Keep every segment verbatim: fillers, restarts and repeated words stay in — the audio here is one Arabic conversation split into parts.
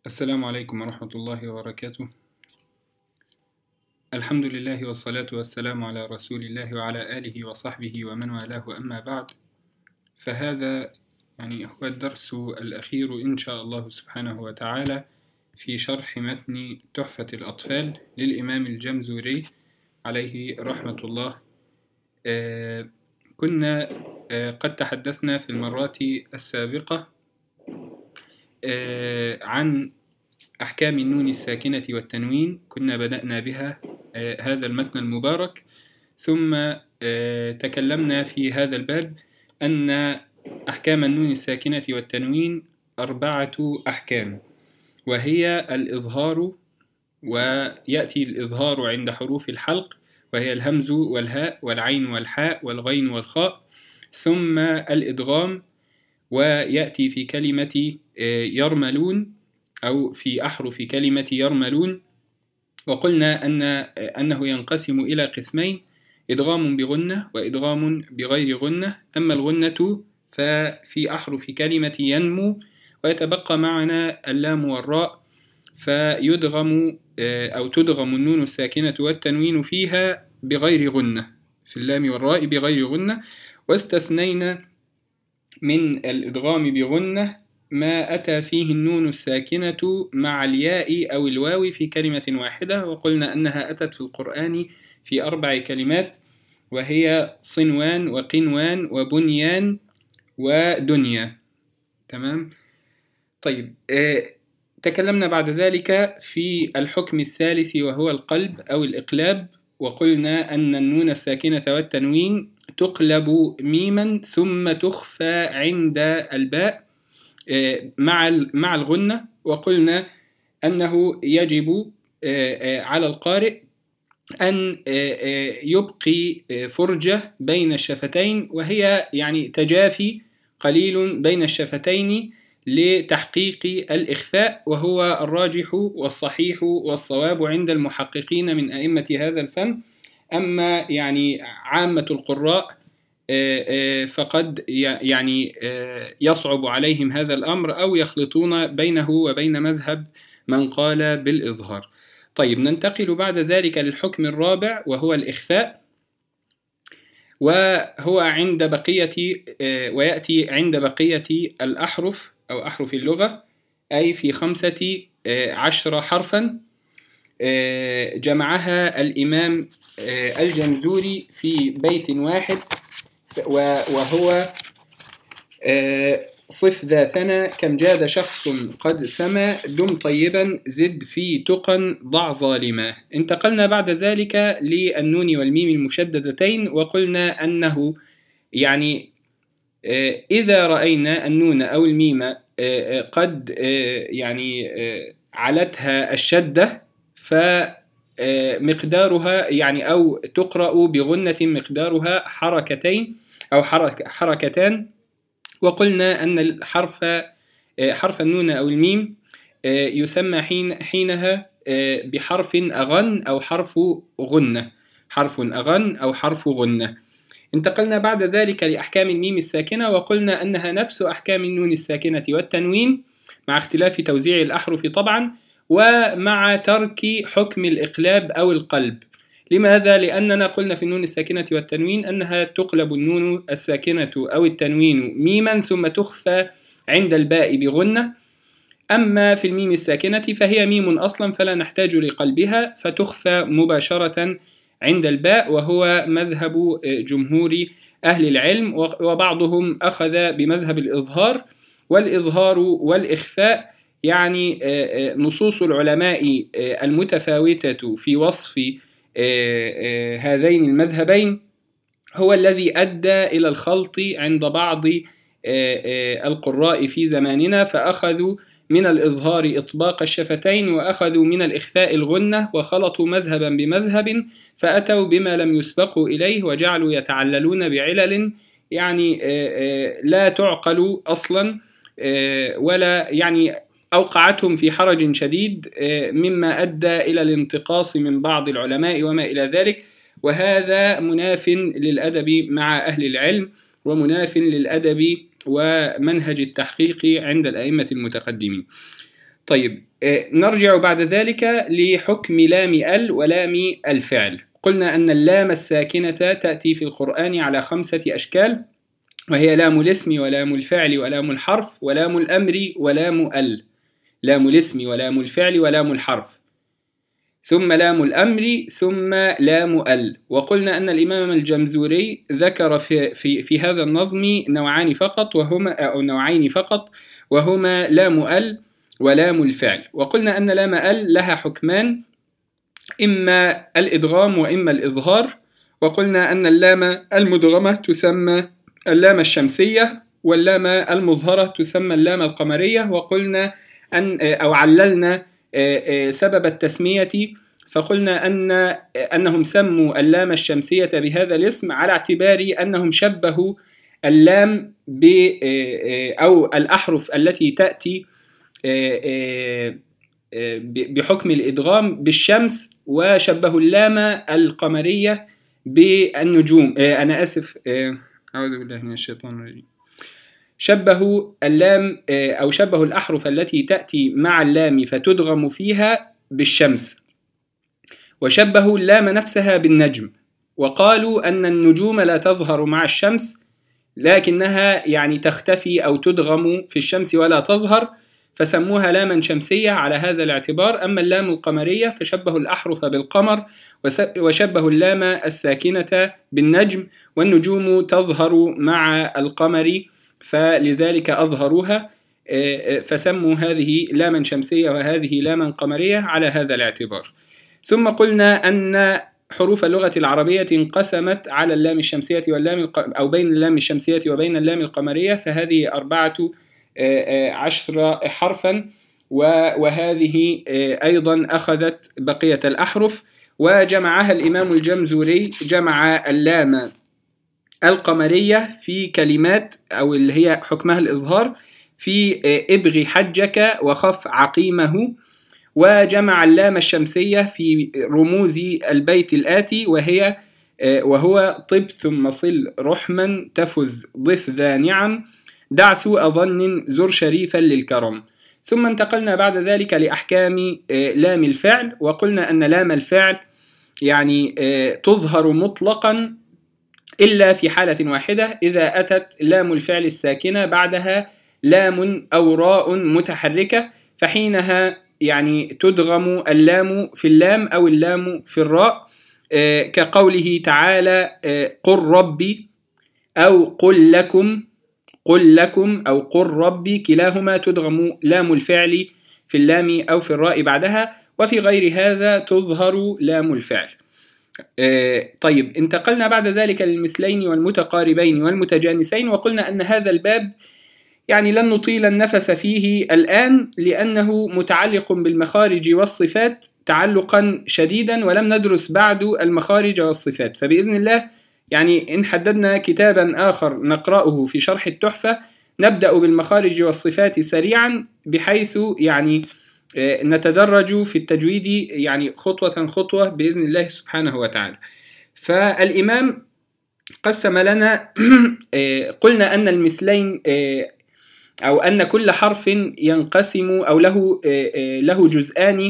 السلام عليكم ورحمة الله وبركاته. الحمد لله والصلاة والسلام على رسول الله وعلى آله وصحبه ومن والاه، أما بعد، فهذا يعني هو الدرس الأخير إن شاء الله سبحانه وتعالى في شرح متن تحفة الأطفال للإمام الجمزوري عليه رحمة الله. آه كنا آه قد تحدثنا في المرات السابقة آه عن أحكام النون الساكنة والتنوين. كنا بدأنا بها آه هذا المتن المبارك، ثم آه تكلمنا في هذا الباب أن أحكام النون الساكنة والتنوين أربعة أحكام، وهي الإظهار، ويأتي الإظهار عند حروف الحلق وهي الهمز والهاء والعين والحاء والغين والخاء، ثم الإدغام، ويأتي في كلمة يرملون أو في أحرف كلمة يرملون. وقلنا أن أنه ينقسم إلى قسمين: إدغام بغنة وإدغام بغير غنة. أما الغنة ففي أحرف كلمة ينمو، ويتبقى معنا اللام والراء، فيدغم أو تدغم النون الساكنة والتنوين فيها بغير غنة، في اللام والراء بغير غنة. واستثنينا من الإدغام بغنة ما أتى فيه النون الساكنة مع الياء أو الواو في كلمة واحدة، وقلنا أنها أتت في القرآن في أربع كلمات، وهي صنوان وقنوان وبنيان ودنيا. تمام؟ طيب، آه تكلمنا بعد ذلك في الحكم الثالث وهو القلب أو الإقلاب، وقلنا أن النون الساكنة والتنوين تقلب ميما ثم تخفى عند الباء مع مع الغنة. وقلنا أنه يجب على القارئ أن يبقي فرجة بين الشفتين، وهي يعني تجافي قليل بين الشفتين لتحقيق الإخفاء، وهو الراجح والصحيح والصواب عند المحققين من أئمة هذا الفن. أما يعني عامة القراء فقد يعني يصعب عليهم هذا الأمر، أو يخلطون بينه وبين مذهب من قال بالإظهار. طيب، ننتقل بعد ذلك للحكم الرابع وهو الإخفاء، وهو عند بقية ويأتي عند بقية الأحرف أو أحرف اللغة، أي في خمسة عشر حرفا جمعها الإمام الجمزوري في بيت واحد، وهو صف ذا ثنى كم جاد شخص قد سما دم طيبا زد في تقى ضع ظالما. انتقلنا بعد ذلك للنون والميم المشددتين، وقلنا أنه يعني إذا رأينا النون أو الميم قد يعني علتها الشدة فمقدارها يعني أو تقرأ بغنة مقدارها حركتين أو حرك حركتان. وقلنا أن الحرف حرف النون أو الميم يسمى حين حينها بحرف أغن أو حرف غنة، حرف أغن أو حرف غنة. انتقلنا بعد ذلك لأحكام الميم الساكنة، وقلنا أنها نفس أحكام النون الساكنة والتنوين مع اختلاف توزيع الأحرف طبعا، ومع ترك حكم الإقلاب أو القلب. لماذا؟ لأننا قلنا في النون الساكنة والتنوين أنها تقلب النون الساكنة أو التنوين ميما ثم تخفى عند الباء بغنة. أما في الميم الساكنة فهي ميم أصلا فلا نحتاج لقلبها، فتخفى مباشرة عند الباء، وهو مذهب جمهور أهل العلم، وبعضهم أخذ بمذهب الإظهار. والإظهار والإخفاء يعني نصوص العلماء المتفاوتة في وصف هذين المذهبين هو الذي أدى إلى الخلط عند بعض القراء في زماننا، فأخذوا من الإظهار إطباق الشفتين، وأخذوا من الإخفاء الغنة، وخلطوا مذهبا بمذهب، فأتوا بما لم يسبقوا إليه، وجعلوا يتعللون بعلل يعني لا تعقل أصلا، ولا يعني أوقعتهم في حرج شديد، مما أدى إلى الانتقاص من بعض العلماء وما إلى ذلك. وهذا مناف للأدب مع أهل العلم، ومناف للأدب ومنهج التحقيق عند الأئمة المتقدمين. طيب، نرجع بعد ذلك لحكم لام ال ولام الفعل. قلنا أن اللام الساكنة تأتي في القرآن على خمسة أشكال، وهي لام الاسم ولام الفعل ولام الحرف ولام الأمر ولام ال. لام الاسم ولام الفعل ولام الحرف، ثم لام الأمر، ثم لام ال. وقلنا أن الإمام الجمزوري ذكر في, في, في هذا النظم نوعان فقط، وهما أو نوعين فقط، وهما لام ال ولام الفعل. وقلنا أن لام ال لها حكمان، إما الإدغام وإما الإظهار. وقلنا أن اللام المدغمة تسمى اللام الشمسية، واللام المظهرة تسمى اللام القمرية. وقلنا أن أو عللنا سبب التسمية، فقلنا أن أنهم سموا اللام الشمسية بهذا الاسم على اعتبار أنهم شبهوا اللام ب أو الأحرف التي تأتي بحكم الإدغام بالشمس، وشبهوا اللام القمرية بالنجوم. أنا آسف، أعوذ بالله من الشيطان الرجيم. شبهوا اللام أو شبهوا الأحرف التي تأتي مع اللام فتدغم فيها بالشمس، وشبهوا اللام نفسها بالنجم، وقالوا أن النجوم لا تظهر مع الشمس لكنها يعني تختفي أو تدغم في الشمس ولا تظهر، فسموها لاما شمسية على هذا الاعتبار. أما اللام القمرية فشبهوا الأحرف بالقمر، وشبهوا اللام الساكنة بالنجم، والنجوم تظهر مع القمر فلذلك أظهروها، فسموا هذه لاما شمسية وهذه لاما قمرية على هذا الاعتبار. ثم قلنا أن حروف اللغة العربية انقسمت على اللام الشمسية واللام الق... أو بين اللام الشمسية وبين اللام القمرية، فهذه أربعة عشر حرفا، وهذه أيضا أخذت بقية الأحرف، وجمعها الإمام الجمزوري، جمع اللام القمرية في كلمات أو اللي هي حكمها الإظهار في ابغي حجك وخف عقيمه، وجمع اللام الشمسية في رموز البيت الآتي، وهي وهو طب ثم صل رحما تفز ضف ذا نعم دع سوء ظن زر شريفا للكرم. ثم انتقلنا بعد ذلك لأحكام لام الفعل، وقلنا أن لام الفعل يعني تظهر مطلقا إلا في حالة واحدة، إذا أتت لام الفعل الساكنة بعدها لام أو راء متحركة، فحينها يعني تدغم اللام في اللام أو اللام في الراء، كقوله تعالى قل ربي أو قل لكم قل لكم أو قل ربي، كلاهما تدغم لام الفعل في اللام أو في الراء بعدها، وفي غير هذا تظهر لام الفعل. طيب، انتقلنا بعد ذلك للمثلين والمتقاربين والمتجانسين، وقلنا أن هذا الباب يعني لن نطيل النفس فيه الآن، لأنه متعلق بالمخارج والصفات تعلقا شديدا، ولم ندرس بعد المخارج والصفات، فبإذن الله يعني إن حددنا كتابا آخر نقرأه في شرح التحفة نبدأ بالمخارج والصفات سريعا، بحيث يعني نتدرج في التجويد يعني خطوة خطوة بإذن الله سبحانه وتعالى. فالإمام قسم لنا قلنا أن المثلين أو أن كل حرف ينقسم أو له له جزءان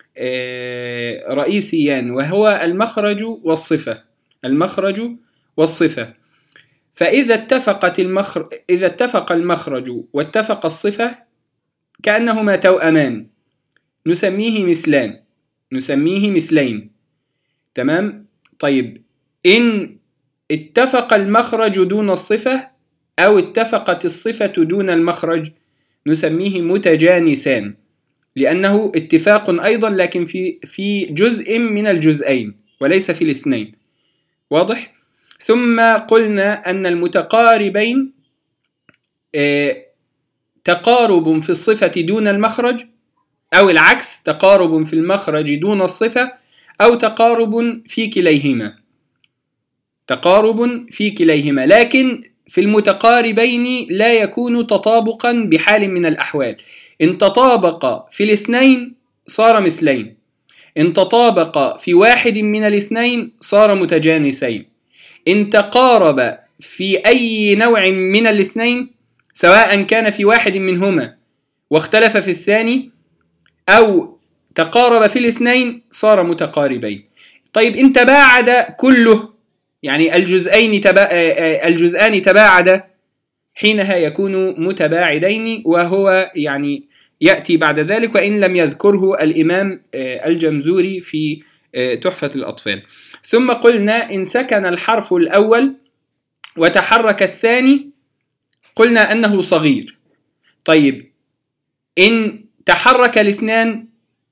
رئيسيان، وهو المخرج والصفة. المخرج والصفة، فإذا اتفقت المخرج إذا اتفق المخرج واتفق الصفة كأنهما توأمان، نسميه مثلان نسميه مثلين. تمام؟ طيب، إن اتفق المخرج دون الصفة أو اتفقت الصفة دون المخرج نسميه متجانسان، لأنه اتفاق أيضا لكن في في جزء من الجزئين وليس في الاثنين. واضح؟ ثم قلنا أن المتقاربين اه تقارب في الصفة دون المخرج، أو العكس، تقارب في المخرج دون الصفة، أو تقارب في كليهما تقارب في كليهما لكن في المتقاربين لا يكون تطابقا بحال من الأحوال. إن تطابق في الاثنين صار مثلين، إن تطابق في واحد من الاثنين صار متجانسين. إن تقارب في أي نوع من الاثنين، سواء كان في واحد منهما واختلف في الثاني، أو تقارب في الاثنين صار متقاربين. طيب إن تباعد كله، يعني الجزئين تبا... الجزءان تباعد، حينها يكون متباعدين، وهو يعني يأتي بعد ذلك، وإن لم يذكره الإمام الجمزوري في تحفة الأطفال. ثم قلنا إن سكن الحرف الأول وتحرك الثاني قلنا أنه صغير. طيب إن تحرك الاثنان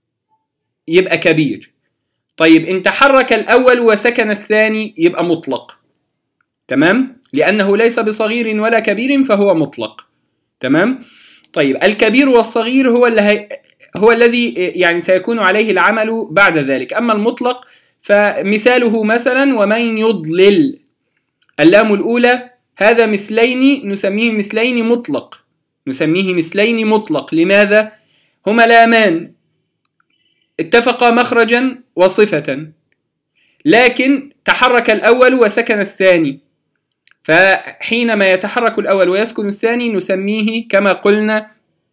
يبقى كبير. طيب إن تحرك الأول وسكن الثاني يبقى مطلق. تمام؟ لأنه ليس بصغير ولا كبير فهو مطلق. تمام؟ طيب الكبير والصغير هو اللي هي هو الذي يعني سيكون عليه العمل بعد ذلك. أما المطلق فمثاله مثلا ومن يضلل، اللام الأولى هذا مثلين نسميه مثلين مطلق، نسميه مثلين مطلق. لماذا؟ هما لامان اتفقا مخرجا وصفة، لكن تحرك الأول وسكن الثاني، فحينما يتحرك الأول ويسكن الثاني نسميه كما قلنا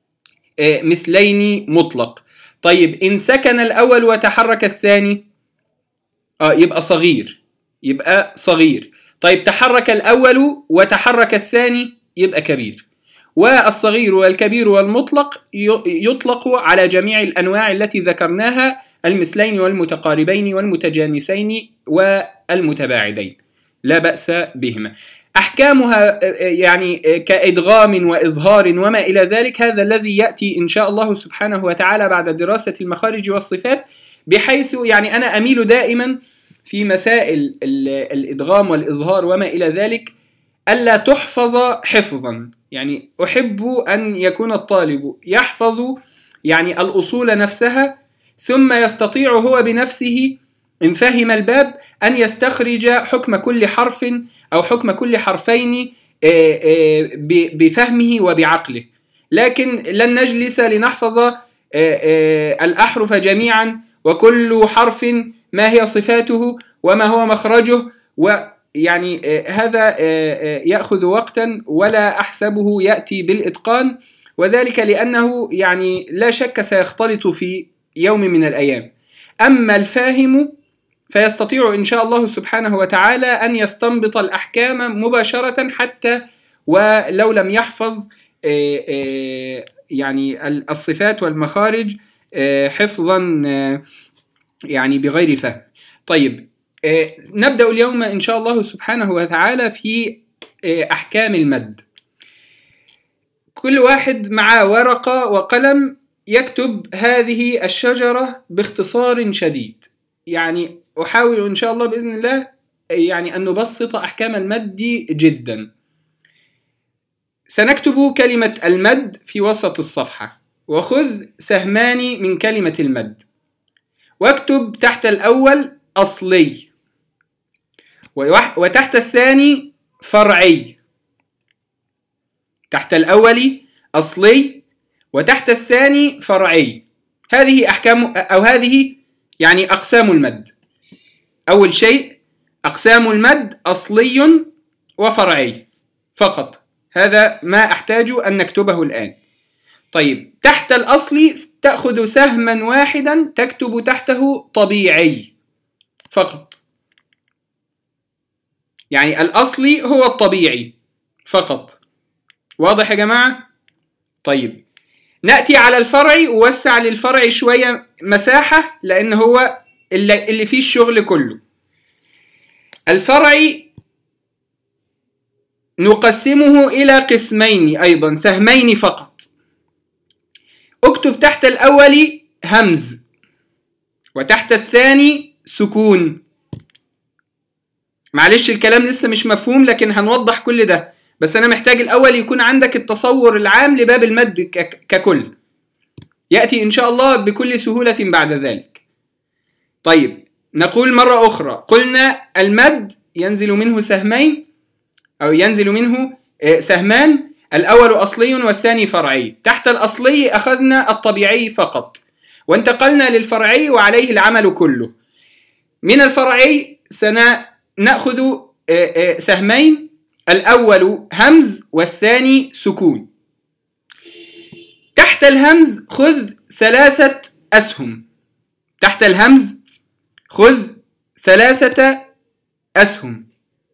مثلين مطلق. طيب إن سكن الأول وتحرك الثاني آه يبقى صغير، يبقى صغير. طيب تحرك الأول وتحرك الثاني يبقى كبير. والصغير والكبير والمطلق يطلق على جميع الأنواع التي ذكرناها، المثلين والمتقاربين والمتجانسين والمتباعدين، لا بأس بهما. أحكامها يعني كإدغام وإظهار وما إلى ذلك، هذا الذي يأتي إن شاء الله سبحانه وتعالى بعد دراسة المخارج والصفات، بحيث يعني أنا أميل دائما في مسائل الإدغام والإظهار وما إلى ذلك ألا تحفظ حفظا. يعني أحب أن يكون الطالب يحفظ يعني الأصول نفسها، ثم يستطيع هو بنفسه إن فهم الباب أن يستخرج حكم كل حرف أو حكم كل حرفين بفهمه وبعقله. لكن لن نجلس لنحفظ الأحرف جميعا وكل حرف ما هي صفاته وما هو مخرجه، ويعني هذا يأخذ وقتا ولا أحسبه يأتي بالإتقان، وذلك لأنه يعني لا شك سيختلط في يوم من الأيام. أما الفاهم فيستطيع إن شاء الله سبحانه وتعالى أن يستنبط الأحكام مباشرة، حتى ولو لم يحفظ يعني الصفات والمخارج حفظا يعني بغير فهم. طيب نبدأ اليوم إن شاء الله سبحانه وتعالى في أحكام المد. كل واحد معه ورقة وقلم يكتب هذه الشجرة باختصار شديد. يعني أحاول إن شاء الله بإذن الله يعني أن نبسط أحكام المد جدا. سنكتب كلمة المد في وسط الصفحة، وخذ سهمان من كلمة المد، واكتب تحت الأول أصلي، وتحت الثاني فرعي. تحت الأول أصلي وتحت الثاني فرعي. هذه أحكام أو هذه يعني أقسام المد. أول شيء أقسام المد أصلي وفرعي فقط، هذا ما أحتاج أن نكتبه الآن. طيب تحت الأصل تأخذ سهما واحدا تكتب تحته طبيعي فقط، يعني الأصلي هو الطبيعي فقط. واضح يا جماعة؟ طيب نأتي على الفرع، ووسع للفرع شوية مساحة لأن هو اللي فيه الشغل كله. الفرع نقسمه إلى قسمين أيضا، سهمين فقط. اكتب تحت الأول همز وتحت الثاني سكون. معلش الكلام لسه مش مفهوم لكن هنوضح كل ده، بس أنا محتاج الأول يكون عندك التصور العام لباب المد ككل، يأتي إن شاء الله بكل سهولة بعد ذلك. طيب نقول مرة أخرى، قلنا المد ينزل منه سهمين أو ينزل منه سهمان، الأول أصلي والثاني فرعي. تحت الأصلي أخذنا الطبيعي فقط، وانتقلنا للفرعي وعليه العمل كله. من الفرعي سنأخذ سهمين، الأول همز والثاني سكون. تحت الهمز خذ ثلاثة أسهم. تحت الهمز خذ ثلاثة أسهم.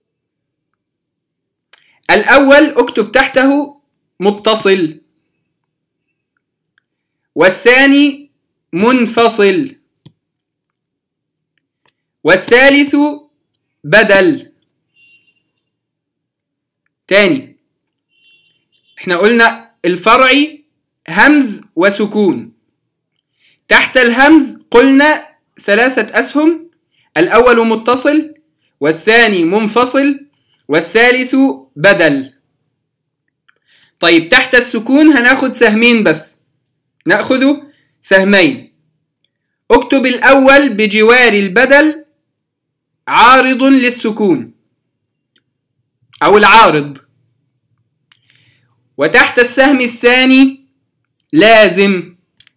الأول اكتب تحته متصل، والثاني منفصل، والثالث بدل. تاني، احنا قلنا الفرعي همز وسكون. تحت الهمز قلنا ثلاثة أسهم، الأول متصل، والثاني منفصل، والثالث بدل. طيب تحت السكون هناخد سهمين بس، نأخذ سهمين. اكتب الأول بجوار البدل عارض للسكون أو العارض، وتحت السهم الثاني لازم.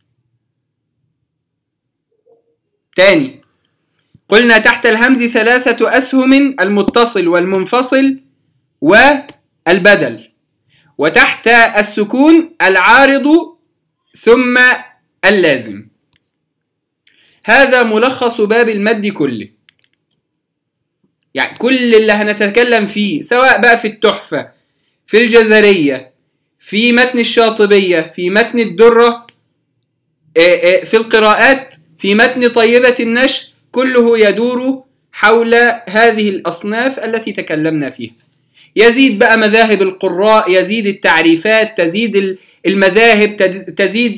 تاني، قلنا تحت الهمز ثلاثة أسهم، المتصل والمنفصل والبدل، وتحت السكون العارض ثم اللازم. هذا ملخص باب المد كله، يعني كل اللي هنتكلم فيه سواء بقى في التحفة، في الجزرية، في متن الشاطبية، في متن الدرة، في القراءات، في متن طيبة النشر، كله يدور حول هذه الأصناف التي تكلمنا فيها. يزيد بقى مذاهب القراء، يزيد التعريفات، تزيد المذاهب، تزيد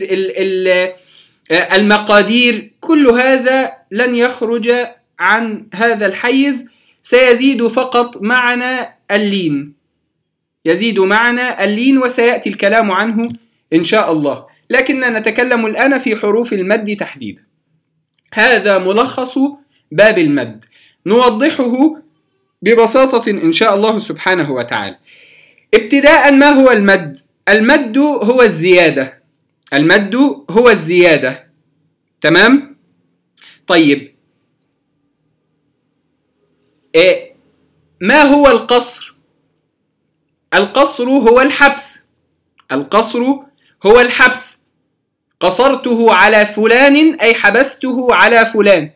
المقادير، كل هذا لن يخرج عن هذا الحيز. سيزيد فقط معنا اللين، يزيد معنا اللين، وسيأتي الكلام عنه إن شاء الله، لكننا نتكلم الآن في حروف المد تحديدا. هذا ملخص باب المد، نوضحه ببساطة إن شاء الله سبحانه وتعالى. ابتداء، ما هو المد؟ المد هو الزيادة، المد هو الزيادة، تمام؟ طيب، إيه ما هو القصر؟ القصر هو الحبس، القصر هو الحبس. قصرته على فلان أي حبسته على فلان،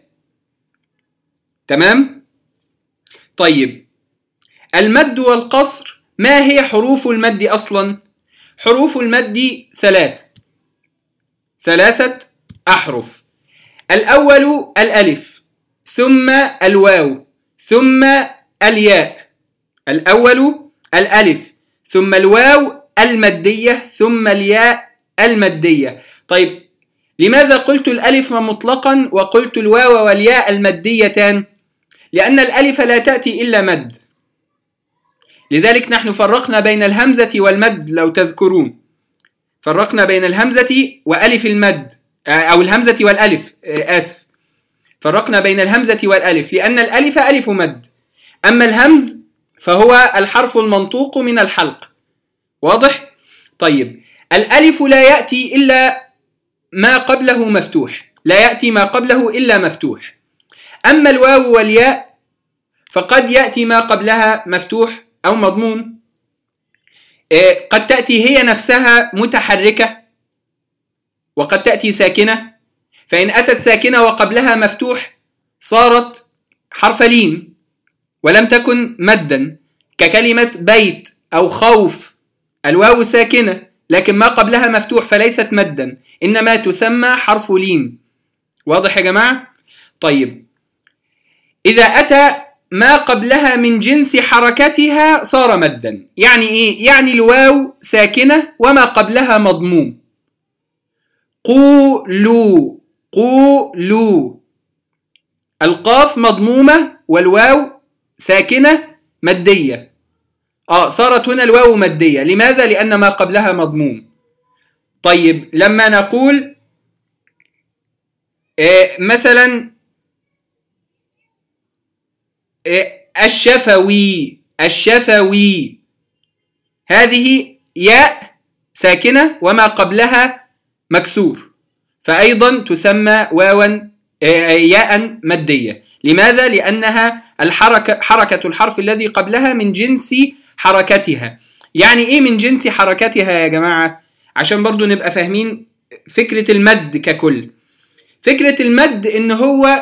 تمام؟ طيب، المد والقصر، ما هي حروف المد أصلا؟ حروف المد ثلاث ثلاثة أحرف. الأول الألف، ثم الواو، ثم الياء. الأول الألف، ثم الواو المدية، ثم الياء المدية. طيب، لماذا قلت الألف مطلقا وقلت الواو والياء المديتان؟ لأن الألف لا تأتي إلا مد، لذلك نحن فرقنا بين الهمزة والمد. لو تذكرون فرقنا بين الهمزة وألف المد، أو الهمزة والألف، آسف، فرقنا بين الهمزة والألف، لأن الألف ألف مد، أما الهمز فهو الحرف المنطوق من الحلق. واضح؟ طيب، الألف لا يأتي إلا ما قبله مفتوح، لا يأتي ما قبله إلا مفتوح. أما الواو والياء فقد يأتي ما قبلها مفتوح أو مضموم، قد تأتي هي نفسها متحركة، وقد تأتي ساكنة، فإن أتت ساكنة وقبلها مفتوح صارت حرف لين ولم تكن مدا، ككلمة بيت أو خوف، الواو ساكنة لكن ما قبلها مفتوح فليست مدا، إنما تسمى حرف لين. واضح يا جماعة؟ طيب، إذا أتى ما قبلها من جنس حركتها صار مدا. يعني إيه؟ يعني الواو ساكنة وما قبلها مضموم. قولوا، قولوا، القاف مضمومة والواو ساكنة مدية، آه صارت هنا الواو مدية. لماذا؟ لأن ما قبلها مضموم. طيب، لما نقول إيه مثلا إيه الشفوي، الشفوي، هذه ياء ساكنة وما قبلها مكسور، فأيضا تسمى واوا ياء مدية. لماذا؟ لأنها الحركة حركة الحرف الذي قبلها من جنس حركتها. يعني إيه من جنس حركتها يا جماعة؟ عشان برضو نبقى فاهمين فكرة المد ككل. فكرة المد إن هو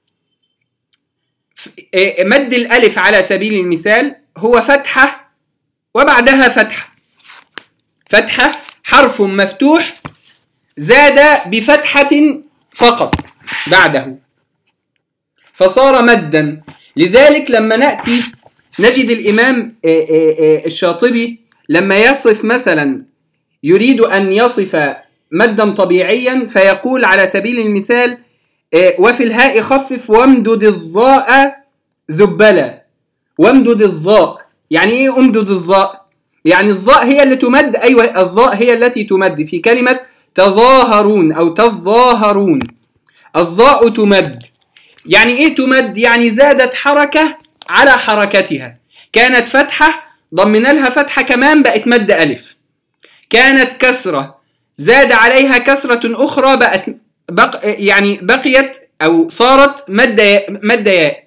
مد الألف على سبيل المثال هو فتحة وبعدها فتحة، فتحة حرف مفتوح زاد بفتحة فقط بعده فصار مدا. لذلك لما نأتي نجد الإمام الشاطبي لما يصف مثلا يريد أن يصف مدا طبيعيا فيقول على سبيل المثال وفي الهاء خفف وامدد الظاء ذبلا. وامدد الظاء يعني ايه امدد الظاء؟ يعني الظاء هي اللي تمد، ايوه الظاء هي التي تمد في كلمة تظاهرون او تظاهرون، الظاء تمد. يعني ايه تمد؟ يعني زادت حركة على حركتها، كانت فتحة ضمنا لها فتحة كمان بقت مد ألف، كانت كسرة زاد عليها كسرة أخرى بقت بق يعني بقيت أو صارت مد مد ياء،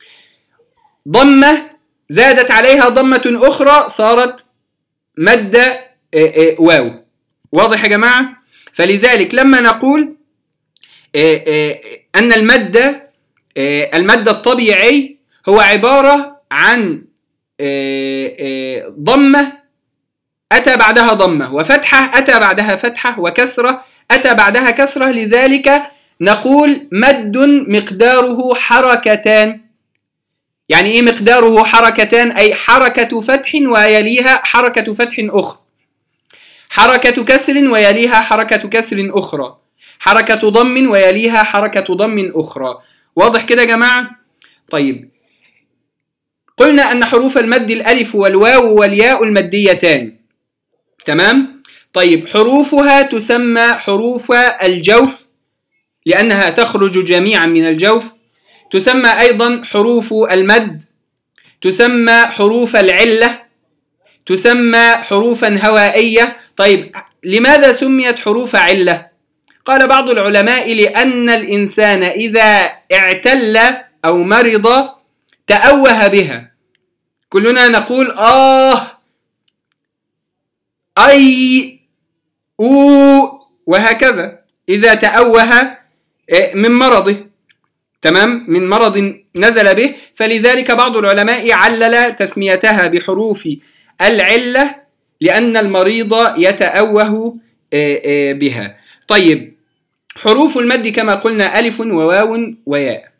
ضمة زادت عليها ضمة أخرى صارت مد واو. واضح يا جماعة؟ فلذلك لما نقول أن المد المد الطبيعي هو عبارة عن ضمة أتى بعدها ضمة وفتحة أتى بعدها فتحة وكسرة أتى بعدها كسرة، لذلك نقول مد مقداره حركتان. يعني إيه مقداره حركتان؟ أي حركة فتح ويليها حركة فتح أخرى، حركة كسر ويليها حركة كسر أخرى، حركة ضم ويليها حركة ضم أخرى. واضح كده يا جماعة؟ طيب قلنا أن حروف المد الألف والواو والياء المديتان، تمام؟ طيب حروفها تسمى حروف الجوف لأنها تخرج جميعا من الجوف، تسمى أيضا حروف المد، تسمى حروف العلة، تسمى حروفا هوائية. طيب لماذا سميت حروف علة؟ قال بعض العلماء لأن الإنسان إذا اعتل أو مرض تأوه بها. كلنا نقول آه أي أو وهكذا إذا تأوه من مرضه، تمام، من مرض نزل به. فلذلك بعض العلماء علل تسميتها بحروف العلة لأن المريض يتأوه بها. طيب حروف المد كما قلنا ألف وواو وياء.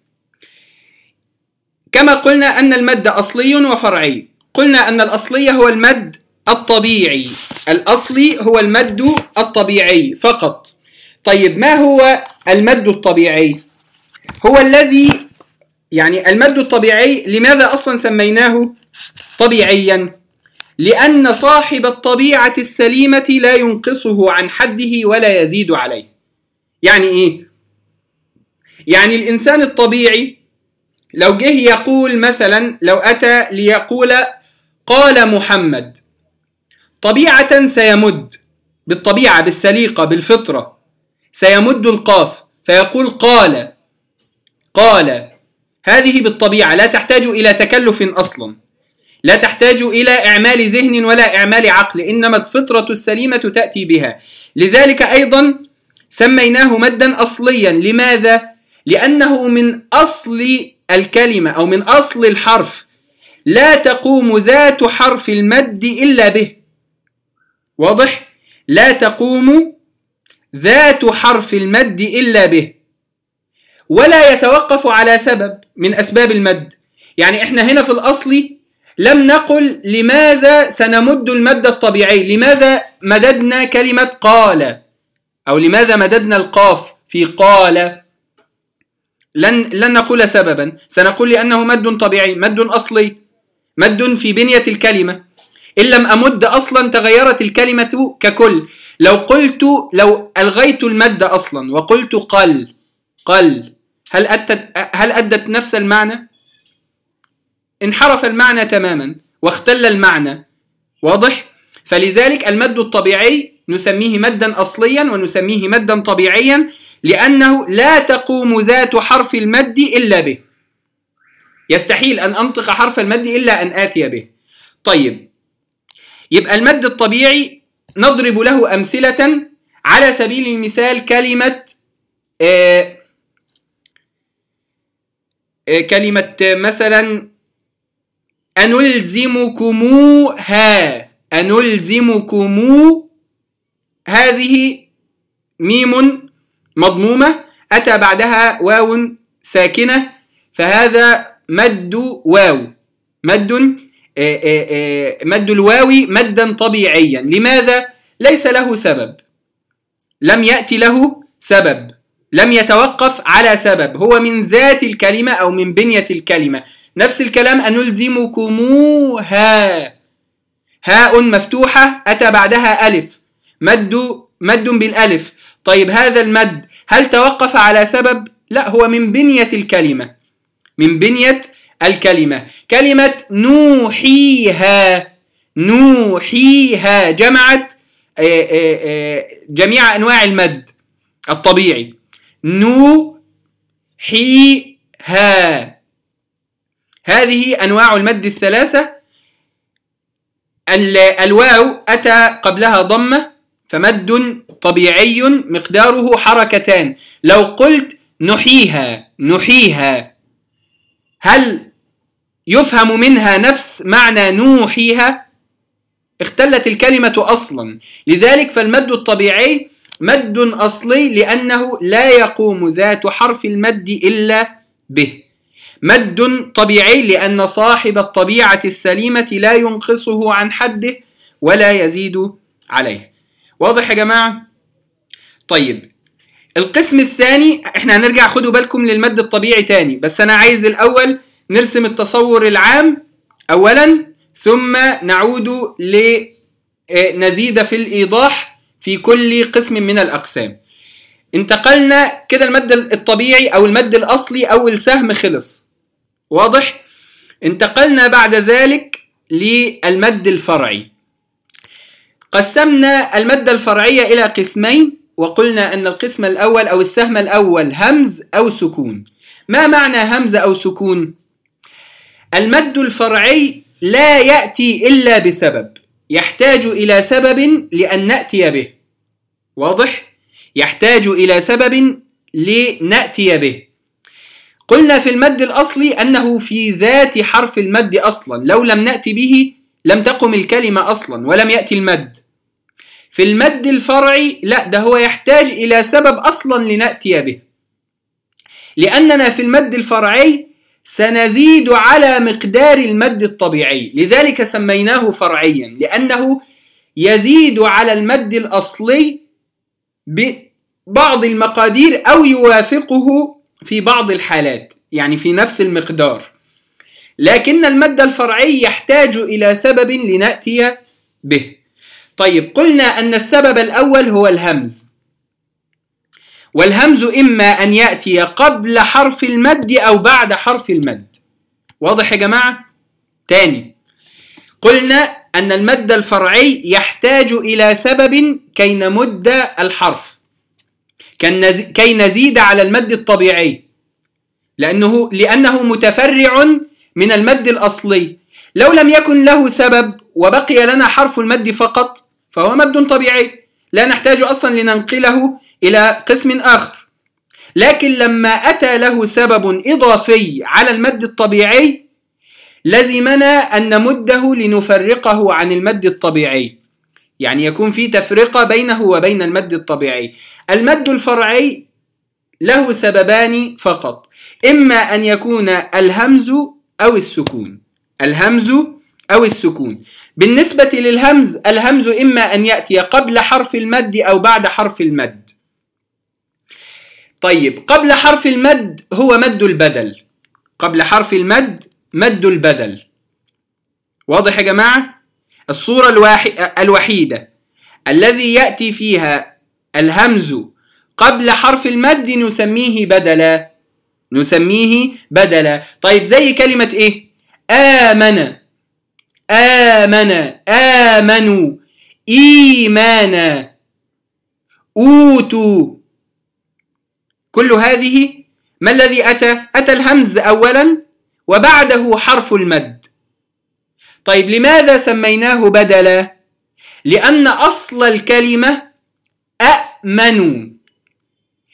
كما قلنا أن المد أصلي وفرعي. قلنا أن الأصلي هو المد الطبيعي، الأصلي هو المد الطبيعي فقط. طيب ما هو المد الطبيعي؟ هو الذي يعني المد الطبيعي لماذا أصلا سميناه طبيعيا؟ لأن صاحب الطبيعة السليمة لا ينقصه عن حده ولا يزيد عليه. يعني إيه؟ يعني الإنسان الطبيعي لو جه يقول مثلا، لو أتى ليقول قال محمد، طبيعة سيمد بالطبيعة بالسليقة بالفطرة، سيمد القاف فيقول قال قال، هذه بالطبيعة لا تحتاج إلى تكلف أصلا، لا تحتاج إلى إعمال ذهن ولا إعمال عقل، إنما الفطرة السليمة تأتي بها. لذلك أيضا سميناه مدا أصليا. لماذا؟ لأنه من أصل الكلمة أو من أصل الحرف لا تقوم ذات حرف المد إلا به. واضح؟ لا تقوم ذات حرف المد إلا به، ولا يتوقف على سبب من أسباب المد. يعني إحنا هنا في الأصل لم نقل لماذا سنمد المد الطبيعي، لماذا مددنا كلمة قال أو لماذا مددنا القاف في قال، لن, لن نقول سببا، سنقول لأنه مد طبيعي، مد أصلي، مد في بنية الكلمة. إن لم أمد أصلا تغيرت الكلمة ككل. لو قلت لو ألغيت المد أصلا وقلت قل قل هل أدت, هل أدت نفس المعنى؟ انحرف المعنى تماما واختل المعنى. واضح؟ فلذلك المد الطبيعي نسميه مدا أصليا ونسميه مدا طبيعيا لأنه لا تقوم ذات حرف المد إلا به، يستحيل أن أنطق حرف المد إلا أن آتي به. طيب يبقى المد الطبيعي نضرب له أمثلة. على سبيل المثال كلمة آه آه كلمة مثلا أنلزمكموها، أنلزمكمو، هذه ميم مضمومة أتى بعدها واو ساكنة، فهذا مد واو، مد آآ آآ مد الواو مدا طبيعيا. لماذا؟ ليس له سبب، لم يأتي له سبب، لم يتوقف على سبب، هو من ذات الكلمة أو من بنية الكلمة. نفس الكلام أنلزمكموها، هاء مفتوحة أتى بعدها ألف، مد مد بالألف. طيب هذا المد هل توقف على سبب؟ لا، هو من بنية الكلمة، من بنية الكلمة. كلمة نوحيها، نوحيها جمعت جميع أنواع المد الطبيعي، نوحيها، هذه أنواع المد الثلاثة. الواو أتى قبلها ضمة فمد طبيعي مقداره حركتان. لو قلت نحيها، نحيها، هل يفهم منها نفس معنى نوحيها؟ اختلت الكلمة أصلا. لذلك فالمد الطبيعي مد أصلي لأنه لا يقوم ذات حرف المد إلا به، مد طبيعي لأن صاحب الطبيعة السليمة لا ينقصه عن حده ولا يزيد عليه. واضح يا جماعة؟ طيب القسم الثاني، احنا هنرجع، خدوا بالكم للمد الطبيعي تاني، بس أنا عايز الأول نرسم التصور العام أولا، ثم نعود لنزيد في الإيضاح في كل قسم من الأقسام. انتقلنا كده المد الطبيعي أو المد الأصلي أو السهم خلص، واضح؟ انتقلنا بعد ذلك للمد الفرعي. قسمنا المد الفرعي إلى قسمين، وقلنا أن القسم الأول أو السهم الأول همز أو سكون. ما معنى همز أو سكون؟ المد الفرعي لا يأتي إلا بسبب، يحتاج إلى سبب لأن نأتي به، واضح؟ يحتاج إلى سبب لنأتي به. قلنا في المد الأصلي أنه في ذات حرف المد أصلا، لو لم نأتي به لم تقم الكلمة أصلا ولم يأتي المد. في المد الفرعي لا، ده هو يحتاج إلى سبب أصلا لنأتي به، لأننا في المد الفرعي سنزيد على مقدار المد الطبيعي، لذلك سميناه فرعيا، لأنه يزيد على المد الأصلي ببعض المقادير أو يوافقه في بعض الحالات، يعني في نفس المقدار. لكن المد الفرعي يحتاج إلى سبب لنأتي به. طيب قلنا أن السبب الأول هو الهمز، والهمز إما أن يأتي قبل حرف المد أو بعد حرف المد. واضح يا جماعة؟ تاني قلنا أن المد الفرعي يحتاج إلى سبب كي نمد الحرف، كي نزيد على المد الطبيعي، لأنه, لأنه متفرع من المد الأصلي. لو لم يكن له سبب وبقي لنا حرف المد فقط فهو مد طبيعي، لا نحتاج أصلا لننقله إلى قسم آخر. لكن لما أتى له سبب إضافي على المد الطبيعي لزمنا أن نمده لنفرقه عن المد الطبيعي، يعني يكون في تفرقة بينه وبين المد الطبيعي. المد الفرعي له سببان فقط، إما أن يكون الهمز أو السكون، الهمز أو السكون. بالنسبة للهمز، الهمز إما أن يأتي قبل حرف المد أو بعد حرف المد. طيب قبل حرف المد هو مد البدل، قبل حرف المد مد البدل. واضح يا جماعة؟ الصورة الوحيدة الذي يأتي فيها الهمز قبل حرف المد نسميه بدلا، نسميه بدلا. طيب زي كلمة إيه؟ آمن، آمن، آمنوا، إيمانا، أوتوا، كل هذه ما الذي أتى؟ أتى الهمز أولا وبعده حرف المد. طيب لماذا سميناه بدلا؟ لأن أصل الكلمة أأمنوا،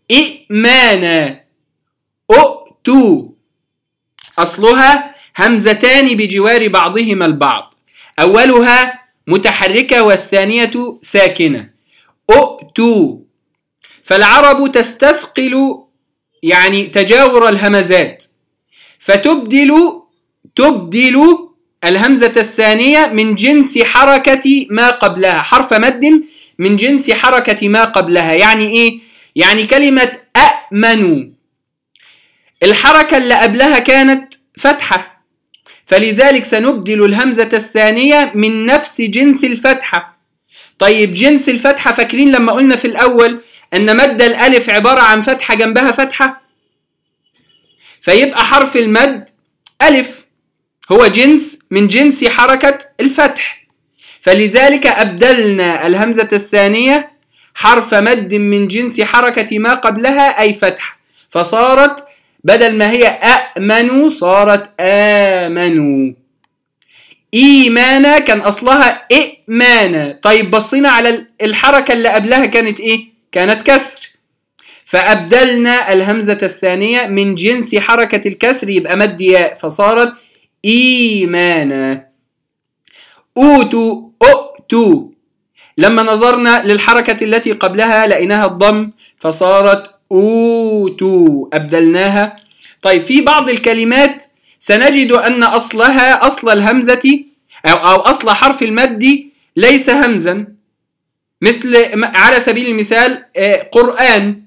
إئمانا. أؤتوا أصلها همزتان بجوار بعضهما البعض، أولها متحركة والثانية ساكنة. أؤتوا. فالعرب تستثقل يعني تجاور الهمزات، فتبدل تبدل الهمزة الثانية من جنس حركة ما قبلها، حرف مد من جنس حركة ما قبلها. يعني إيه؟ يعني كلمة أأمنوا الحركة اللي قبلها كانت فتحة، فلذلك سنبدل الهمزة الثانية من نفس جنس الفتحة. طيب جنس الفتحة، فاكرين لما قلنا في الأول أن مد الألف عبارة عن فتحة جنبها فتحة، فيبقى حرف المد ألف هو جنس من جنس حركة الفتح، فلذلك أبدلنا الهمزة الثانية حرف مد من جنس حركة ما قبلها أي فتح، فصارت بدل ما هي أأمنوا صارت آمنوا. إيمانا كان أصلها إئمانا. طيب بصينا على الحركة اللي قبلها كانت إيه؟ كانت كسر، فأبدلنا الهمزة الثانية من جنس حركة الكسر يبقى مد ياء، فصارت إيمانا. أوتوا أؤتوا. لما نظرنا للحركة التي قبلها لقيناها الضم فصارت أوتوا، أبدلناها. طيب في بعض الكلمات سنجد أن أصلها أصل الهمزة أو, أو أصل حرف المد ليس همزا، مثل على سبيل المثال قرآن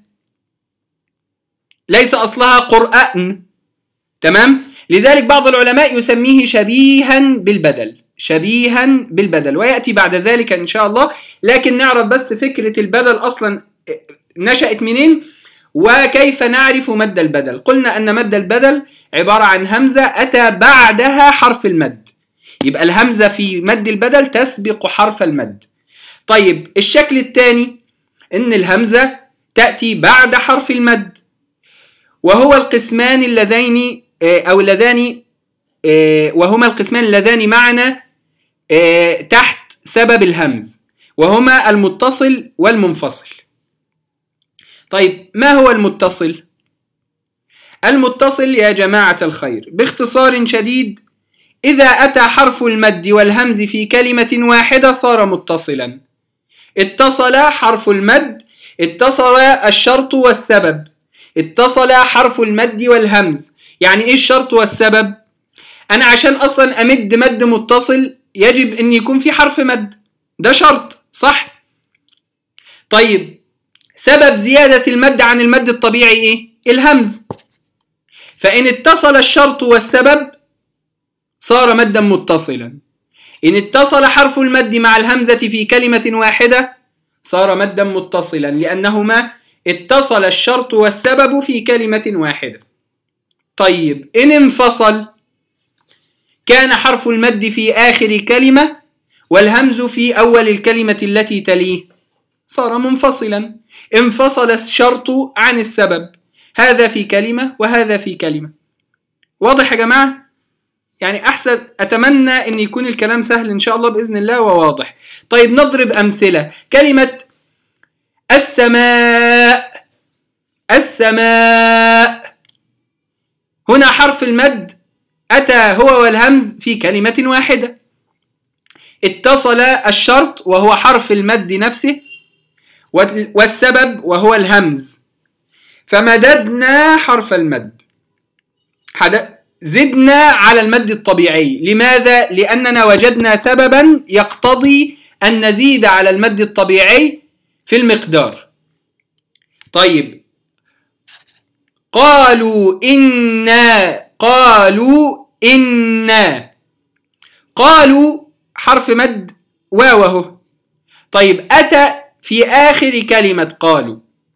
ليس أصلها قرآن، تمام؟ لذلك بعض العلماء يسميه شبيها بالبدل، شبيها بالبدل، ويأتي بعد ذلك إن شاء الله. لكن نعرف بس فكرة البدل أصلا نشأت منين وكيف نعرف مد البدل. قلنا أن مد البدل عبارة عن همزة أتى بعدها حرف المد، يبقى الهمزة في مد البدل تسبق حرف المد. طيب الشكل الثاني إن الهمزة تأتي بعد حرف المد، وهو القسمان اللذين أو اللذان وهما القسمان اللذان معنا تحت سبب الهمز، وهما المتصل والمنفصل. طيب ما هو المتصل؟ المتصل يا جماعة الخير باختصار شديد إذا أتى حرف المد والهمز في كلمة واحدة صار متصلا. اتصل حرف المد، اتصل الشرط والسبب، اتصل حرف المد والهمز. يعني إيه الشرط والسبب؟ أنا عشان أصلا أمد مد متصل يجب أن يكون في حرف مد، ده شرط صح؟ طيب سبب زيادة المد عن المد الطبيعي إيه؟ الهمز. فإن اتصل الشرط والسبب صار مدا متصلا. إن اتصل حرف المد مع الهمزة في كلمة واحدة صار مدا متصلا، لأنهما اتصل الشرط والسبب في كلمة واحدة. طيب إن انفصل كان حرف المد في آخر كلمة والهمز في أول الكلمة التي تليه صار منفصلا. انفصل الشرط عن السبب، هذا في كلمة وهذا في كلمة. واضح يا جماعة؟ يعني أحسن، أتمنى أن يكون الكلام سهل إن شاء الله بإذن الله وواضح. طيب نضرب أمثلة. كلمة السماء، السماء، هنا حرف المد أتى هو والهمز في كلمة واحدة، اتصل الشرط وهو حرف المد نفسه والسبب وهو الهمز، فمددنا حرف المد، زدنا على المد الطبيعي. لماذا؟ لأننا وجدنا سببا يقتضي أن نزيد على المد الطبيعي في المقدار. طيب قالوا إنا، قالوا إنا، قالوا حرف مد واوه. طيب أتى في آخر كلمة قالوا،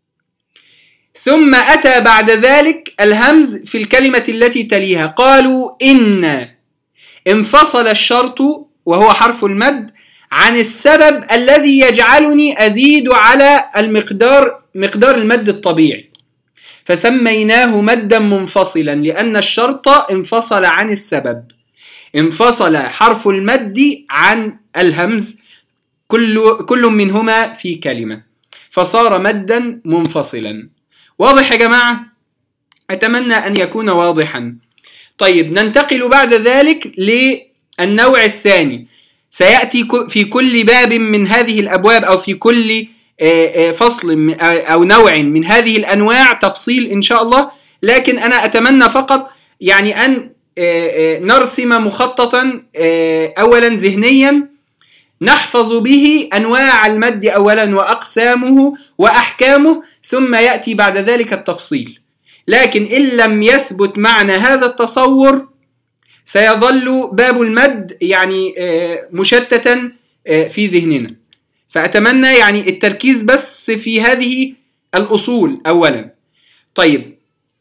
ثم أتى بعد ذلك الهمز في الكلمة التي تليها قالوا إن، انفصل الشرط وهو حرف المد عن السبب الذي يجعلني أزيد على المقدار مقدار المد الطبيعي، فسميناه مدا منفصلا لأن الشرط انفصل عن السبب، انفصل حرف المد عن الهمز كل كل منهما في كلمة فصار مدا منفصلا. واضح يا جماعة؟ أتمنى أن يكون واضحا. طيب ننتقل بعد ذلك للنوع الثاني. سيأتي في كل باب من هذه الأبواب أو في كل فصل أو نوع من هذه الأنواع تفصيل إن شاء الله، لكن أنا أتمنى فقط يعني أن نرسم مخططا أولا ذهنيا نحفظ به أنواع المد أولا وأقسامه وأحكامه، ثم يأتي بعد ذلك التفصيل. لكن إن لم يثبت معنا هذا التصور سيظل باب المد يعني مشتتا في ذهننا. فأتمنى يعني التركيز بس في هذه الأصول أولا. طيب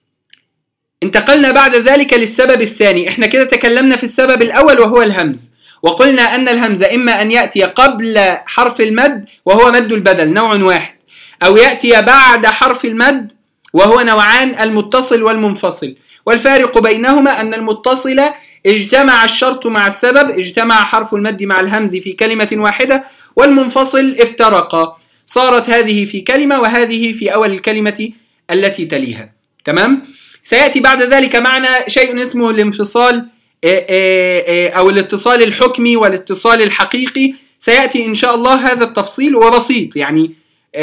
انتقلنا بعد ذلك للسبب الثاني. احنا كده تكلمنا في السبب الأول وهو الهمز، وقلنا أن الهمز إما أن يأتي قبل حرف المد وهو مد البدل نوع واحد، أو يأتي بعد حرف المد وهو نوعان، المتصل والمنفصل. والفارق بينهما أن المتصل اجتمع الشرط مع السبب، اجتمع حرف المد مع الهمز في كلمة واحدة، والمنفصل افترقا، صارت هذه في كلمة وهذه في أول الكلمة التي تليها. تمام؟ سيأتي بعد ذلك معنا شيء اسمه الانفصال أو الاتصال الحكمي والاتصال الحقيقي. سيأتي إن شاء الله هذا التفصيل وبسيط، يعني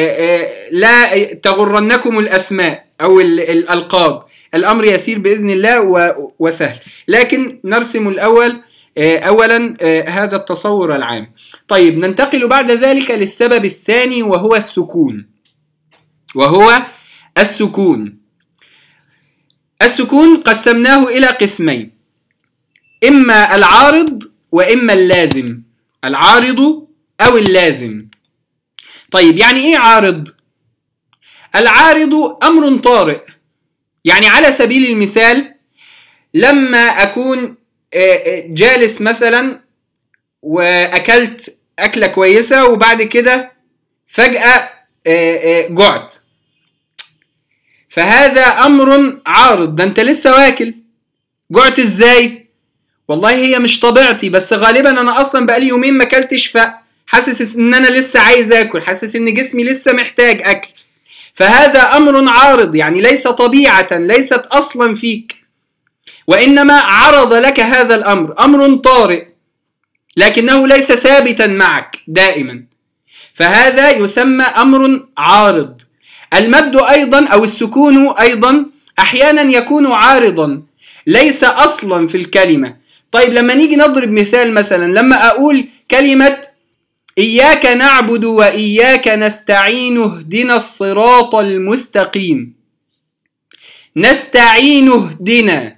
لا تغرنكم الأسماء أو الألقاب، الأمر يسير بإذن الله وسهل. لكن نرسم الأول أولا هذا التصور العام. طيب ننتقل بعد ذلك للسبب الثاني وهو السكون. وهو السكون السكون قسمناه إلى قسمين، إما العارض وإما اللازم، العارض أو اللازم. طيب يعني إيه عارض؟ العارض أمر طارئ، يعني على سبيل المثال لما أكون جالس مثلا وأكلت أكلة كويسة وبعد كده فجأة جعت، فهذا أمر عارض. ده أنت لسه واكل، جعت إزاي؟ والله هي مش طبيعتي، بس غالبا أنا أصلا بقالي يومين ما أكلتش، فحاسس إن أنا لسه عايز أكل، حاسس إن جسمي لسه محتاج أكل. فهذا أمر عارض، يعني ليس طبيعة، ليست أصلا فيك، وإنما عرض لك هذا الأمر، أمر طارئ لكنه ليس ثابتا معك دائما، فهذا يسمى أمر عارض. المد أيضا أو السكون أيضا أحيانا يكون عارضا، ليس أصلا في الكلمة. طيب لما نيجي نضرب مثال، مثلا لما أقول كلمة إياك نعبد وإياك نستعين اهدنا الصراط المستقيم، نستعين اهدنا،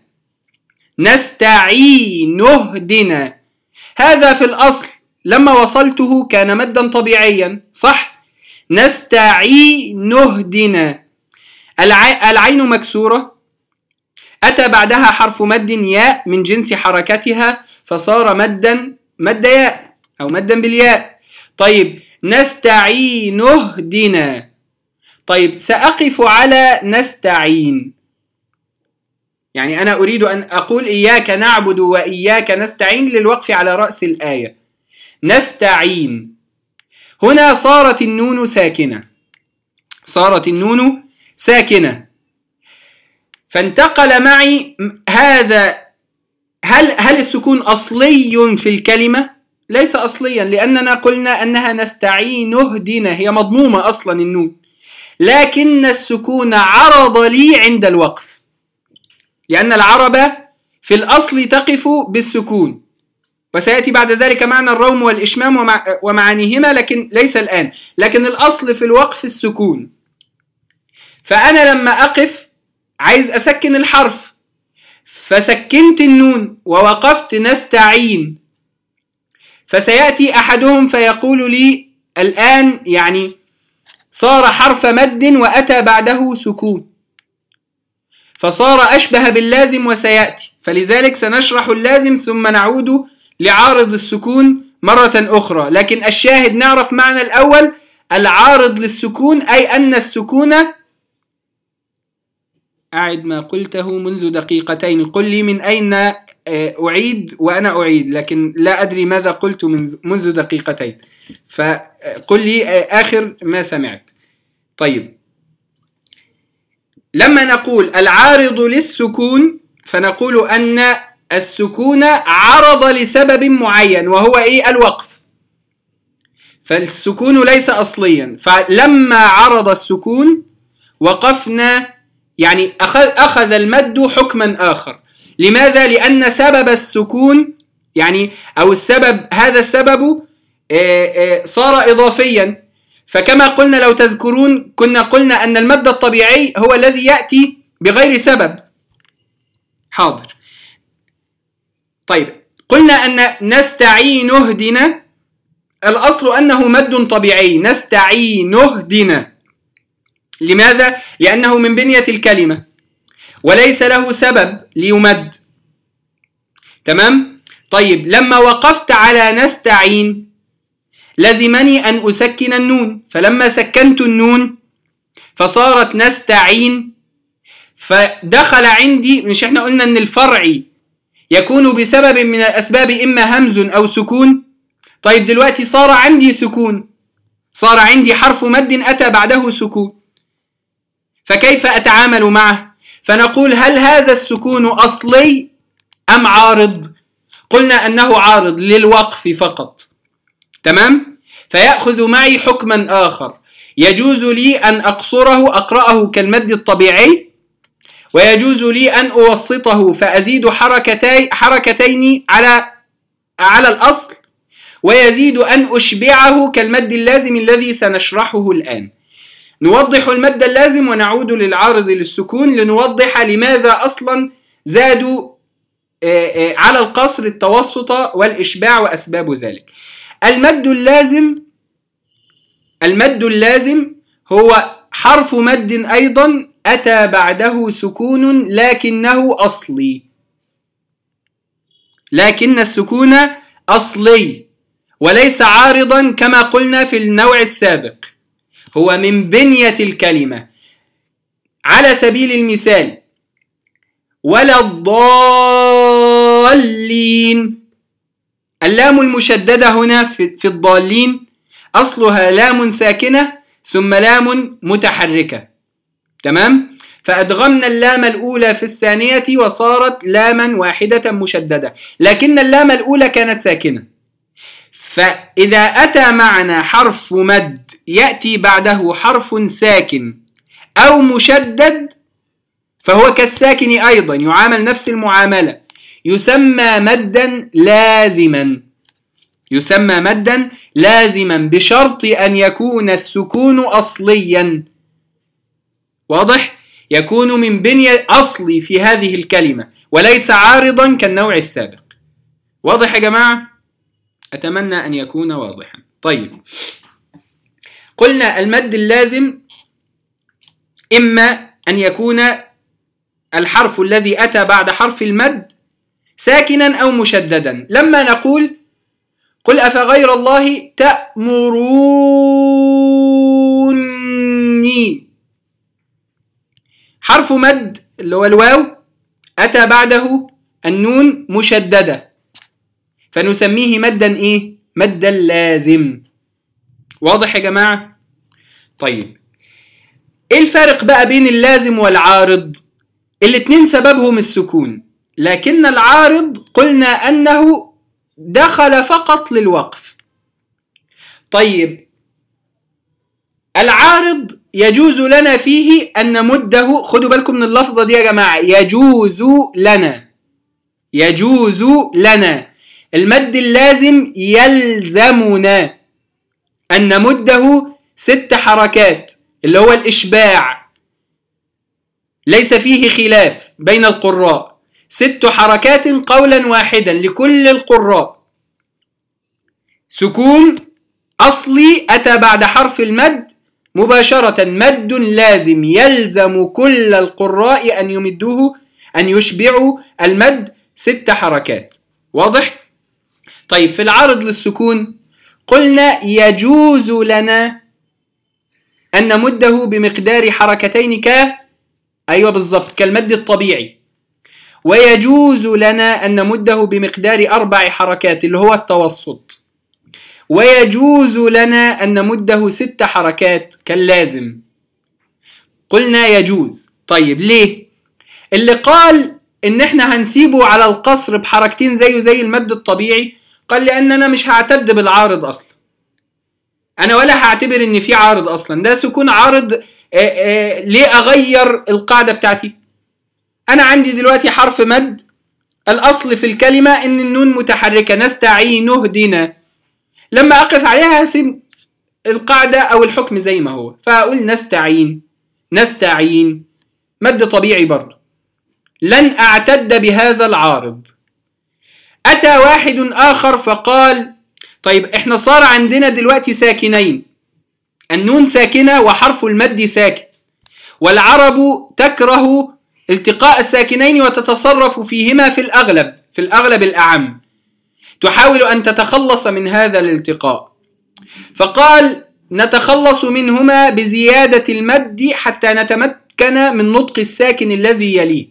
نستعين اهدنا، هذا في الأصل لما وصلته كان مدا طبيعيا، صح؟ نستعين اهدنا، العين مكسورة، أتى بعدها حرف مد ياء من جنس حركتها فصار مدا مد ياء أو مدا بالياء. طيب نستعين اهدنا، طيب سأقف على نستعين، يعني أنا أريد أن أقول إياك نعبد وإياك نستعين للوقف على رأس الآية، نستعين. هنا صارت النون ساكنة، صارت النون ساكنة، فانتقل معي هذا. هل هل السكون أصلي في الكلمة؟ ليس أصليا، لأننا قلنا أنها نستعين اهدنا، هي مضمومة أصلا النون، لكن السكون عرض لي عند الوقف، لأن العرب في الأصل تقف بالسكون، وسيأتي بعد ذلك معنى الروم والإشمام ومع ومعانيهما، لكن ليس الآن، لكن الأصل في الوقف السكون. فأنا لما أقف عايز أسكن الحرف، فسكنت النون ووقفت نستعين، فسيأتي أحدهم فيقول لي الآن يعني صار حرف مد وأتى بعده سكون، فصار أشبه باللازم وسيأتي، فلذلك سنشرح اللازم ثم نعود لعارض السكون مرة أخرى. لكن الشاهد نعرف معنى الأول، العارض للسكون أي أن السكون، أعد ما قلته منذ دقيقتين، قل لي من أين أعيد وأنا أعيد، لكن لا أدري ماذا قلت منذ دقيقتين، فقل لي آخر ما سمعت. طيب لما نقول العارض للسكون فنقول أن السكون عرض لسبب معين وهو إيه؟ الوقف. فالسكون ليس أصليا، فلما عرض السكون وقفنا، يعني أخذ, أخذ المد حكما آخر. لماذا؟ لأن سبب السكون يعني أو السبب هذا السبب صار إضافيا. فكما قلنا لو تذكرون كنا قلنا أن المد الطبيعي هو الذي يأتي بغير سبب. حاضر. طيب قلنا أن نستعين اهدنا الأصل أنه مد طبيعي، نستعين اهدنا. لماذا؟ لأنه من بنية الكلمة وليس له سبب ليمد. تمام؟ طيب لما وقفت على نستعين لزمني أن أسكن النون، فلما سكنت النون فصارت نستعين، فدخل عندي، مش احنا قلنا أن الفرعي يكون بسبب من الأسباب إما همز أو سكون. طيب دلوقتي صار عندي سكون، صار عندي حرف مد أتى بعده سكون، فكيف أتعامل معه؟ فنقول هل هذا السكون أصلي أم عارض؟ قلنا أنه عارض للوقف فقط. تمام؟ فيأخذ معي حكما آخر، يجوز لي أن أقصره أقرأه كالمد الطبيعي، ويجوز لي أن أوسطه فأزيد حركتي حركتين على على الأصل، ويزيد أن أشبعه كالمد اللازم الذي سنشرحه الآن. نوضح المد اللازم ونعود للعارض للسكون لنوضح لماذا أصلا زادوا على القصر التوسط والإشباع وأسباب ذلك. المد اللازم المد اللازم هو حرف مد أيضا أتى بعده سكون لكنه أصلي، لكن السكون أصلي وليس عارضا كما قلنا في النوع السابق، هو من بنية الكلمة. على سبيل المثال ولا الضالين، اللام المشددة هنا في الضالين أصلها لام ساكنة ثم لام متحركة. تمام؟ فأدغمنا اللام الأولى في الثانية وصارت لاما واحدة مشددة، لكن اللام الأولى كانت ساكنة. فإذا أتى معنا حرف مد يأتي بعده حرف ساكن أو مشدد فهو كالساكن أيضا، يعامل نفس المعاملة، يسمى مدا لازما، يسمى مدا لازما بشرط أن يكون السكون أصليا. واضح؟ يكون من بنية أصلي في هذه الكلمة وليس عارضا كالنوع السابق. واضح يا جماعة؟ أتمنى أن يكون واضحا. طيب قلنا المد اللازم إما أن يكون الحرف الذي أتى بعد حرف المد ساكنا أو مشددا. لما نقول قل أفغير الله تأمروني، حرف مد اللي هو الواو أتى بعده النون مشددة، فنسميه مدا إيه؟ مدا لازم. واضح يا جماعة؟ طيب إيه الفارق بقى بين اللازم والعارض؟ الاتنين سببهم السكون، لكن العارض قلنا أنه دخل فقط للوقف. طيب العارض يجوز لنا فيه أن نمده، خدوا بالكم من اللفظة دي يا جماعة، يجوز لنا، يجوز لنا. المد اللازم يلزمنا أن نمده ست حركات اللي هو الإشباع، ليس فيه خلاف بين القراء، ست حركات قولا واحدا لكل القراء. سكون أصلي أتى بعد حرف المد مباشرة، مد لازم يلزم كل القراء أن يمدوه، أن يشبعوا المد ست حركات. واضح؟ طيب في العارض للسكون قلنا يجوز لنا أن نمده بمقدار حركتين ك أيوة بالضبط كالمد الطبيعي، ويجوز لنا أن نمده بمقدار أربع حركات اللي هو التوسط، ويجوز لنا أن نمده ست حركات كاللازم. قلنا يجوز. طيب ليه؟ اللي قال ان احنا هنسيبه على القصر بحركتين زيه زي المد الطبيعي قال لان انا مش هعتد بالعارض اصلا، انا ولا هعتبر ان في عارض اصلا، ده سكون عارض. آآ آآ ليه اغير القاعدة بتاعتي؟ انا عندي دلوقتي حرف مد، الاصل في الكلمة ان النون متحركة، نستعين اهدنا، لما اقف عليها هسيب القاعدة او الحكم زي ما هو، فاقول نستعين نستعين مد طبيعي برضو، لن اعتد بهذا العارض. اتى واحد اخر فقال طيب احنا صار عندنا دلوقتي ساكنين، النون ساكنة وحرف المد ساكن، والعرب تكره التقاء الساكنين وتتصرف فيهما في الأغلب في الأغلب الأعم، تحاول أن تتخلص من هذا الالتقاء، فقال نتخلص منهما بزيادة المد حتى نتمكن من نطق الساكن الذي يليه.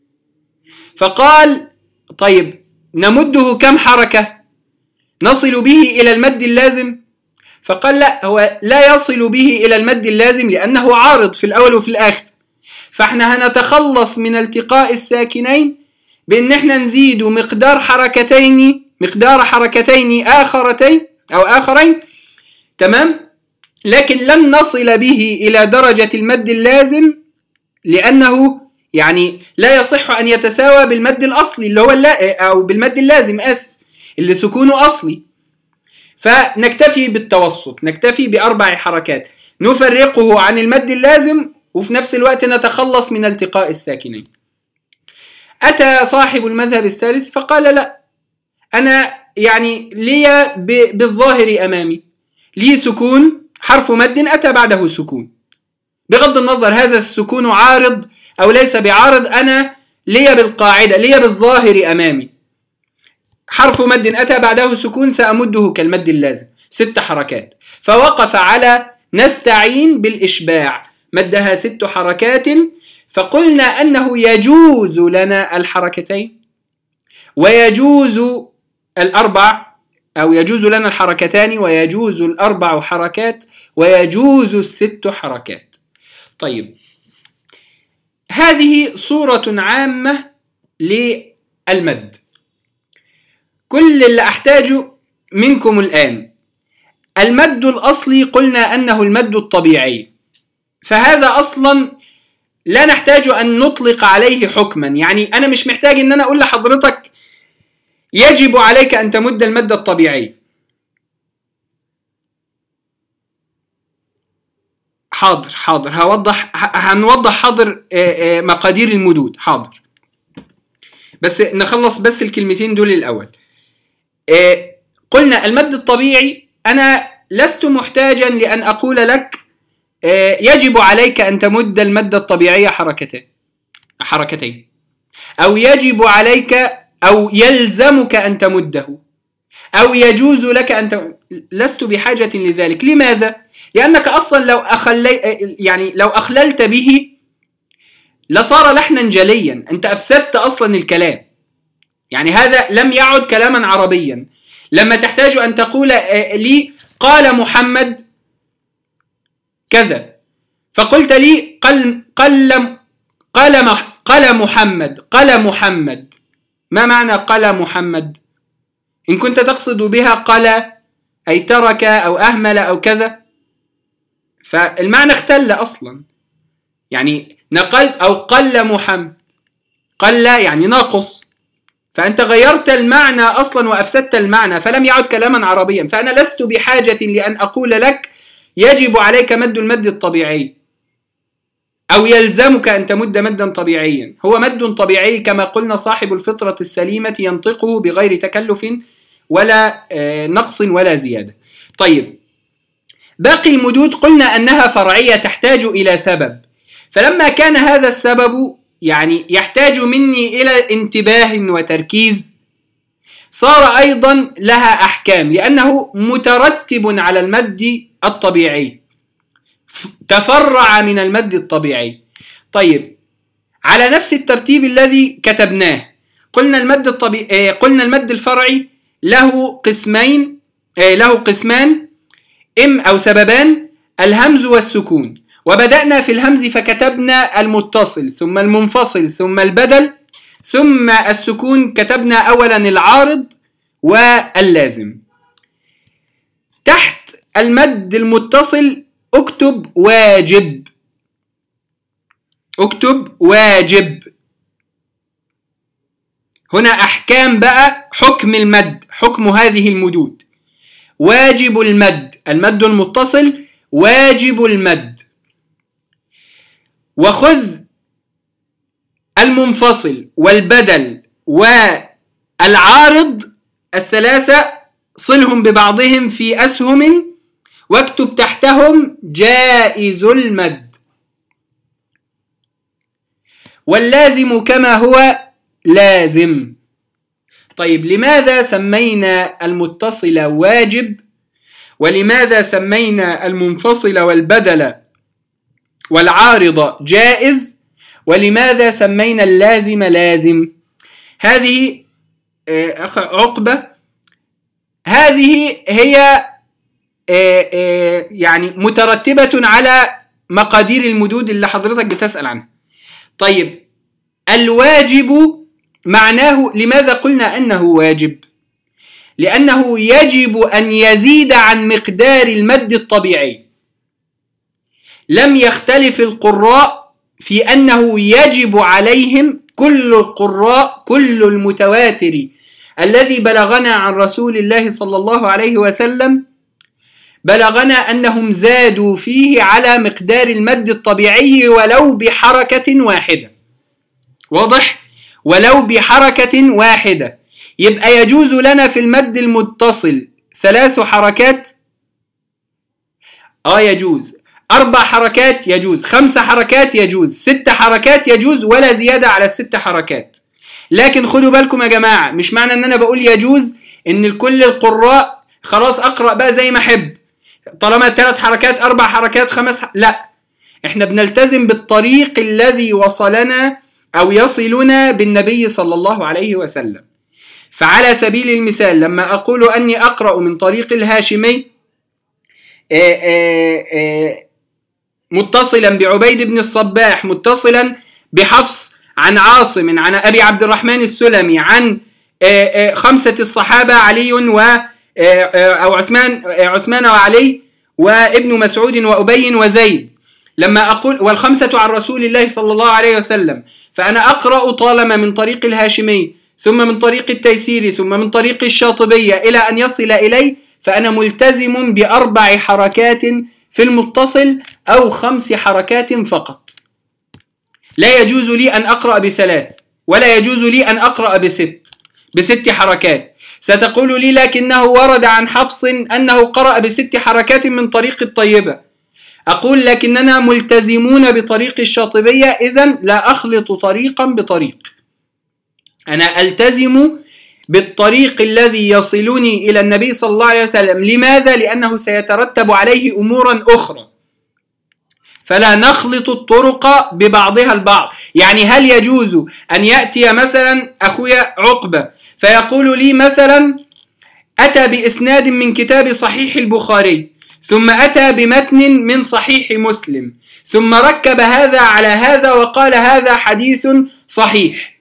فقال طيب نمده كم حركة؟ نصل به إلى المد اللازم؟ فقال لا، هو لا يصل به إلى المد اللازم لأنه عارض في الأول وفي الآخر، فاحنا هنتخلص من التقاء الساكنين بأن احنا نزيد مقدار حركتين مقدار حركتين آخرتين أو آخرين، تمام، لكن لن نصل به إلى درجة المد اللازم لأنه يعني لا يصح أن يتساوى بالمد الأصلي اللي هو اللا أو بالمد اللازم آسف اللي سكونه أصلي، فنكتفي بالتوسط، نكتفي بأربع حركات نفرقه عن المد اللازم وفي نفس الوقت نتخلص من التقاء الساكنين. أتى صاحب المذهب الثالث فقال لا، أنا يعني لي بالظاهر أمامي لي سكون حرف مد أتى بعده سكون، بغض النظر هذا السكون عارض أو ليس بعارض، أنا لي بالقاعدة لي بالظاهر أمامي حرف مد أتى بعده سكون سأمده كالمد اللازم ست حركات، فوقف على نستعين بالإشباع مدها ست حركات، فقلنا أنه يجوز لنا الحركتين ويجوز الأربع أو يجوز لنا الحركتان ويجوز الأربع حركات ويجوز الست حركات. طيب هذه صورة عامة للمد. كل اللي أحتاجه منكم الآن المد الأصلي قلنا أنه المد الطبيعي، فهذا أصلا لا نحتاج أن نطلق عليه حكما، يعني أنا مش محتاج أن أنا أقول لحضرتك يجب عليك أن تمد المد الطبيعي. حاضر حاضر هوضح هنوضح حاضر مقادير المدود حاضر، بس نخلص بس الكلمتين دول الأول. قلنا المد الطبيعي أنا لست محتاجا لأن أقول لك يجب عليك أن تمد المد الطبيعي حركتين حركتين أو يجب عليك أو يلزمك أن تمده أو يجوز لك أن تم... لست بحاجة لذلك. لماذا؟ لأنك أصلا لو أخلي... يعني لو أخللت به لصار لحنا جليا، أنت أفسدت أصلا الكلام، يعني هذا لم يعد كلاما عربيا. لما تحتاج أن تقول لي قال محمد كذا فقلت لي قل قل قال قال محمد قال محمد، ما معنى قال محمد؟ إن كنت تقصد بها قال أي ترك أو أهمل أو كذا، فالمعنى اختل أصلا، يعني نقل أو قل محمد، قل يعني ناقص، فأنت غيرت المعنى أصلا وأفسدت المعنى فلم يعد كلاما عربيا. فأنا لست بحاجة لأن أقول لك يجب عليك مد المد الطبيعي أو يلزمك أن تمد مدا طبيعيا، هو مد طبيعي كما قلنا صاحب الفطرة السليمة ينطقه بغير تكلف ولا نقص ولا زيادة. طيب باقي المدود قلنا أنها فرعية تحتاج إلى سبب، فلما كان هذا السبب يعني يحتاج مني إلى انتباه وتركيز صار أيضا لها أحكام لأنه مترتب على المد الطبيعي، تفرع من المد الطبيعي. طيب على نفس الترتيب الذي كتبناه قلنا المد الطبيعي قلنا المد الفرعي له قسمين له قسمان ام او سببان، الهمز والسكون، وبدأنا في الهمز فكتبنا المتصل ثم المنفصل ثم البدل ثم السكون، كتبنا أولا العارض واللازم. تحت المد المتصل اكتب واجب، اكتب واجب. هنا أحكام بقى حكم المد، حكم هذه المدود. واجب المد، المد المتصل واجب المد. وخذ المنفصل والبدل والعارض الثلاثة صلهم ببعضهم في أسهم واكتب تحتهم جائز المد. واللازم كما هو لازم. طيب لماذا سمينا المتصل واجب ولماذا سمينا المنفصل والبدل والعارض جائز ولماذا سمينا اللازم لازم؟ هذه أخ عقبة، هذه هي يعني مترتبة على مقادير المدود اللي حضرتك بتسأل عنها. طيب الواجب معناه، لماذا قلنا أنه واجب؟ لأنه يجب أن يزيد عن مقدار المد الطبيعي. لم يختلف القراء في أنه يجب عليهم، كل القراء كل المتواتر الذي بلغنا عن رسول الله صلى الله عليه وسلم بلغنا أنهم زادوا فيه على مقدار المد الطبيعي ولو بحركة واحدة. واضح؟ ولو بحركة واحدة. يبقى يجوز لنا في المد المتصل ثلاث حركات، آه يجوز. أربع حركات يجوز، خمس حركات يجوز، ست حركات يجوز، ولا زيادة على الست حركات. لكن خدوا بالكم يا جماعة، مش معنى أن أنا بقول يجوز إن الكل القراء خلاص أقرأ بقى زي ما أحب، طالما ثلاث حركات أربع حركات خمس ح... لا، إحنا بنلتزم بالطريق الذي وصلنا أو يصلنا بالنبي صلى الله عليه وسلم. فعلى سبيل المثال لما أقول أني أقرأ من طريق الهاشمي آآ آآ متصلا بعبيد بن الصباح، متصلا بحفص عن عاصم عن أبي عبد الرحمن السلمي عن خمسة الصحابة علي و أو عثمان عثمان وعلي وابن مسعود وأبي وزيد، لما أقول والخمسة عن رسول الله صلى الله عليه وسلم، فأنا أقرأ طالما من طريق الهاشمي ثم من طريق التيسيري ثم من طريق الشاطبية إلى أن يصل إلي، فأنا ملتزم بأربع حركات في المتصل أو خمس حركات فقط. لا يجوز لي أن أقرأ بثلاث، ولا يجوز لي أن أقرأ بست بست حركات. ستقول لي لكنه ورد عن حفص أنه قرأ بست حركات من طريق الطيبة. أقول لكننا ملتزمون بطريق الشاطبية، إذن لا أخلط طريقا بطريق، أنا ألتزم بالطريق الذي يصلني إلى النبي صلى الله عليه وسلم. لماذا؟ لأنه سيترتب عليه أمورا أخرى، فلا نخلط الطرق ببعضها البعض. يعني هل يجوز أن يأتي مثلا أخويا عقبة فيقول لي مثلا أتى بإسناد من كتاب صحيح البخاري ثم أتى بمتن من صحيح مسلم ثم ركب هذا على هذا وقال هذا حديث صحيح،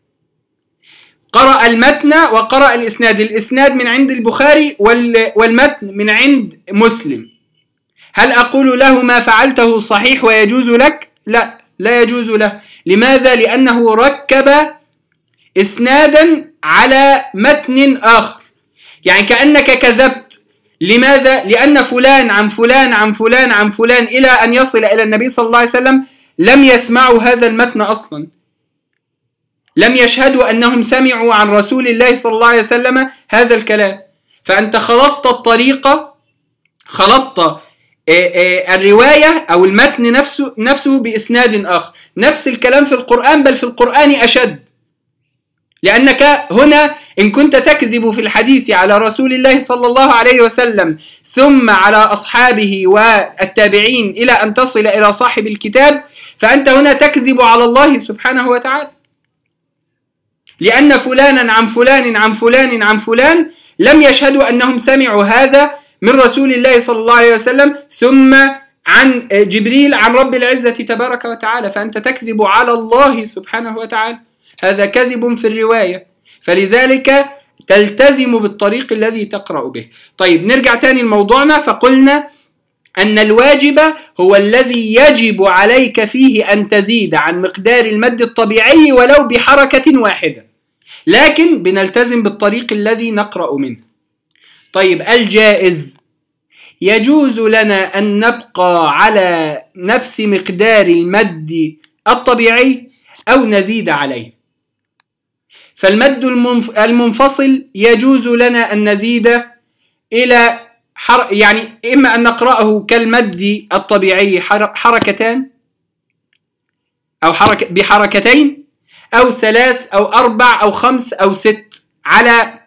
قرأ المتن وقرأ الإسناد، الإسناد من عند البخاري والمتن من عند مسلم، هل أقول له ما فعلته صحيح ويجوز لك؟ لا، لا يجوز له. لماذا؟ لأنه ركب إسنادا على متن آخر، يعني كأنك كذبت. لماذا؟ لأن فلان عن فلان عن فلان عن فلان إلى أن يصل إلى النبي صلى الله عليه وسلم لم يسمعوا هذا المتن أصلا، لم يشهدوا أنهم سمعوا عن رسول الله صلى الله عليه وسلم هذا الكلام. فأنت خلطت الطريقة، خلطت الرواية أو المتن نفسه, نفسه بإسناد آخر. نفس الكلام في القرآن، بل في القرآن أشد، لأنك هنا إن كنت تكذب في الحديث على رسول الله صلى الله عليه وسلم ثم على أصحابه والتابعين إلى أن تصل إلى صاحب الكتاب، فأنت هنا تكذب على الله سبحانه وتعالى، لأن فلانا عن فلان عن فلان عن فلان لم يشهدوا أنهم سمعوا هذا من رسول الله صلى الله عليه وسلم ثم عن جبريل عن رب العزة تبارك وتعالى، فأنت تكذب على الله سبحانه وتعالى، هذا كذب في الرواية، فلذلك تلتزم بالطريق الذي تقرأ به. طيب نرجع تاني لموضوعنا، فقلنا أن الواجب هو الذي يجب عليك فيه أن تزيد عن مقدار المد الطبيعي ولو بحركة واحدة، لكن بنلتزم بالطريق الذي نقرأ منه. طيب الجائز، يجوز لنا أن نبقى على نفس مقدار المد الطبيعي أو نزيد عليه. فالمد المنفصل يجوز لنا أن نزيد إلى حر... يعني إما أن نقرأه كالمد الطبيعي حر... حركتان أو حركة بحركتين أو ثلاث أو أربع أو خمس أو ست على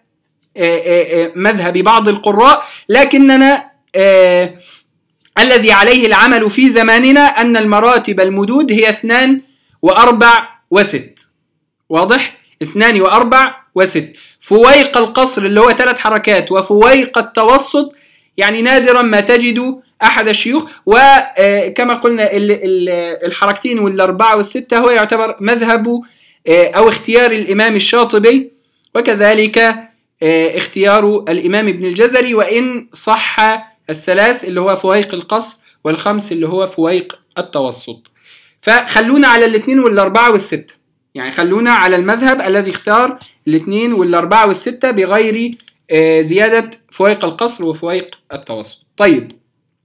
مذهب بعض القراء، لكننا آه الذي عليه العمل في زماننا أن المراتب المدود هي اثنان وأربع وست. واضح؟ اثنان وأربع وست. فويق القصر اللي هو ثلاث حركات وفويق التوسط يعني نادرا ما تجد أحد الشيوخ، وكما قلنا الحركتين والأربعة والستة هو يعتبر مذهب أو اختيار الإمام الشاطبي، وكذلك اختيار الإمام ابن الجزري، وإن صح الثلاث اللي هو فويق القصر والخمس اللي هو فويق التوسط. فخلونا على الاثنين والأربعة والستة، يعني خلونا على المذهب الذي اختار الاثنين والأربعة والستة بغير زيادة فويق القصر وفويق التوسط. طيب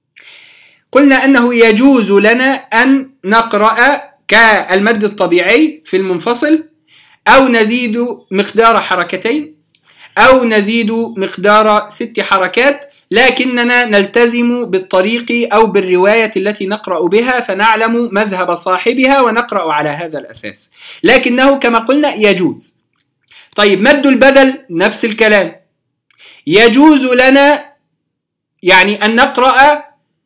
قلنا أنه يجوز لنا أن نقرأ كالمد الطبيعي في المنفصل، أو نزيد مقدار حركتين، أو نزيد مقدار ست حركات، لكننا نلتزم بالطريق أو بالرواية التي نقرأ بها، فنعلم مذهب صاحبها ونقرأ على هذا الأساس، لكنه كما قلنا يجوز. طيب مد البدل نفس الكلام، يجوز لنا يعني أن نقرأ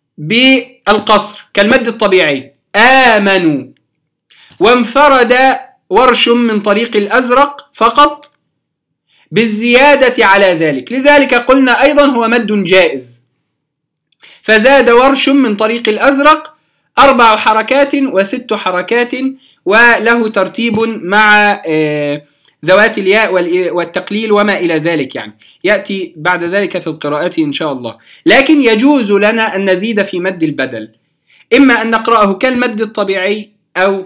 بالقصر كالمد الطبيعي، آمنوا، وانفرد ورش من طريق الأزرق فقط بالزيادة على ذلك، لذلك قلنا أيضا هو مد جائز، فزاد ورش من طريق الأزرق أربع حركات وست حركات، وله ترتيب مع ذوات الياء والتقليل وما إلى ذلك، يعني يأتي بعد ذلك في القراءات إن شاء الله. لكن يجوز لنا أن نزيد في مد البدل، إما أن نقرأه كالمد الطبيعي أو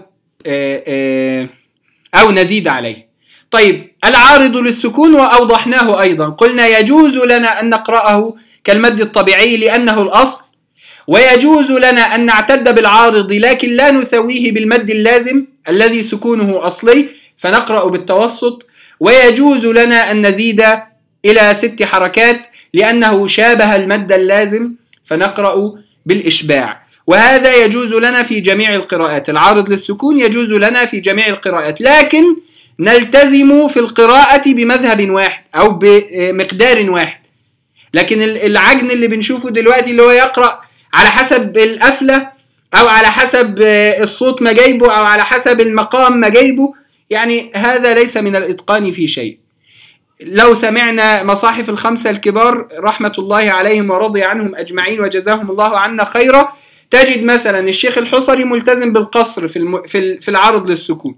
أو نزيد عليه. طيب العارض للسكون وأوضحناه أيضا، قلنا يجوز لنا أن نقرأه كالمد الطبيعي لأنه الأصل، ويجوز لنا أن نعتد بالعارض لكن لا نسويه بالمد اللازم الذي سكونه أصلي فنقرأ بالتوسط، ويجوز لنا أن نزيد إلى ست حركات لأنه شابه المد اللازم فنقرأ بالإشباع، وهذا يجوز لنا في جميع القراءات. العارض للسكون يجوز لنا في جميع القراءات، لكن نلتزم في القراءة بمذهب واحد أو بمقدار واحد. لكن العجن اللي بنشوفه دلوقتي اللي هو يقرأ على حسب القفلة أو على حسب الصوت ما جايبه أو على حسب المقام ما جايبه، يعني هذا ليس من الإتقان في شيء. لو سمعنا مصاحف الخمسة الكبار رحمة الله عليهم ورضي عنهم أجمعين وجزاهم الله عنا خيرا، تجد مثلا الشيخ الحصري ملتزم بالقصر في الم... في العرض للسكون،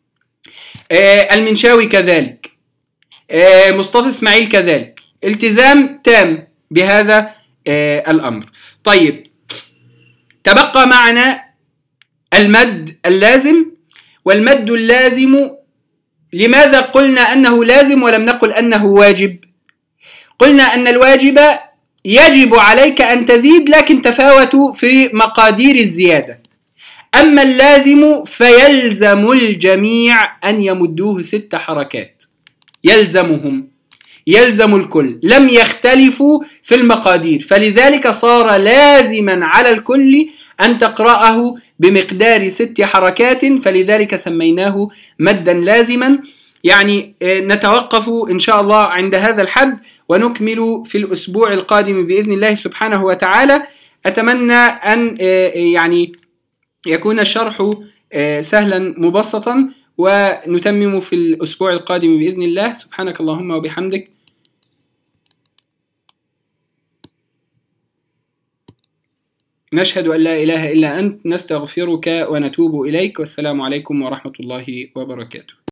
آه المنشاوي كذلك، آه مصطفى اسماعيل كذلك، التزام تام بهذا آه الأمر. طيب تبقى معنا المد اللازم، والمد اللازم لماذا قلنا أنه لازم ولم نقل أنه واجب؟ قلنا أن الواجب يجب عليك أن تزيد لكن تفاوتوا في مقادير الزيادة، أما اللازم فيلزم الجميع أن يمدوه ست حركات، يلزمهم، يلزم الكل، لم يختلفوا في المقادير، فلذلك صار لازما على الكل أن تقرأه بمقدار ست حركات، فلذلك سميناه مدا لازما. يعني نتوقف إن شاء الله عند هذا الحد ونكمل في الأسبوع القادم بإذن الله سبحانه وتعالى. أتمنى أن يعني يكون الشرح سهلا مبسطا، ونتمم في الأسبوع القادم بإذن الله. سبحانك اللهم وبحمدك. نشهد أن لا إله إلا أنت، نستغفرك ونتوب إليك، والسلام عليكم ورحمة الله وبركاته.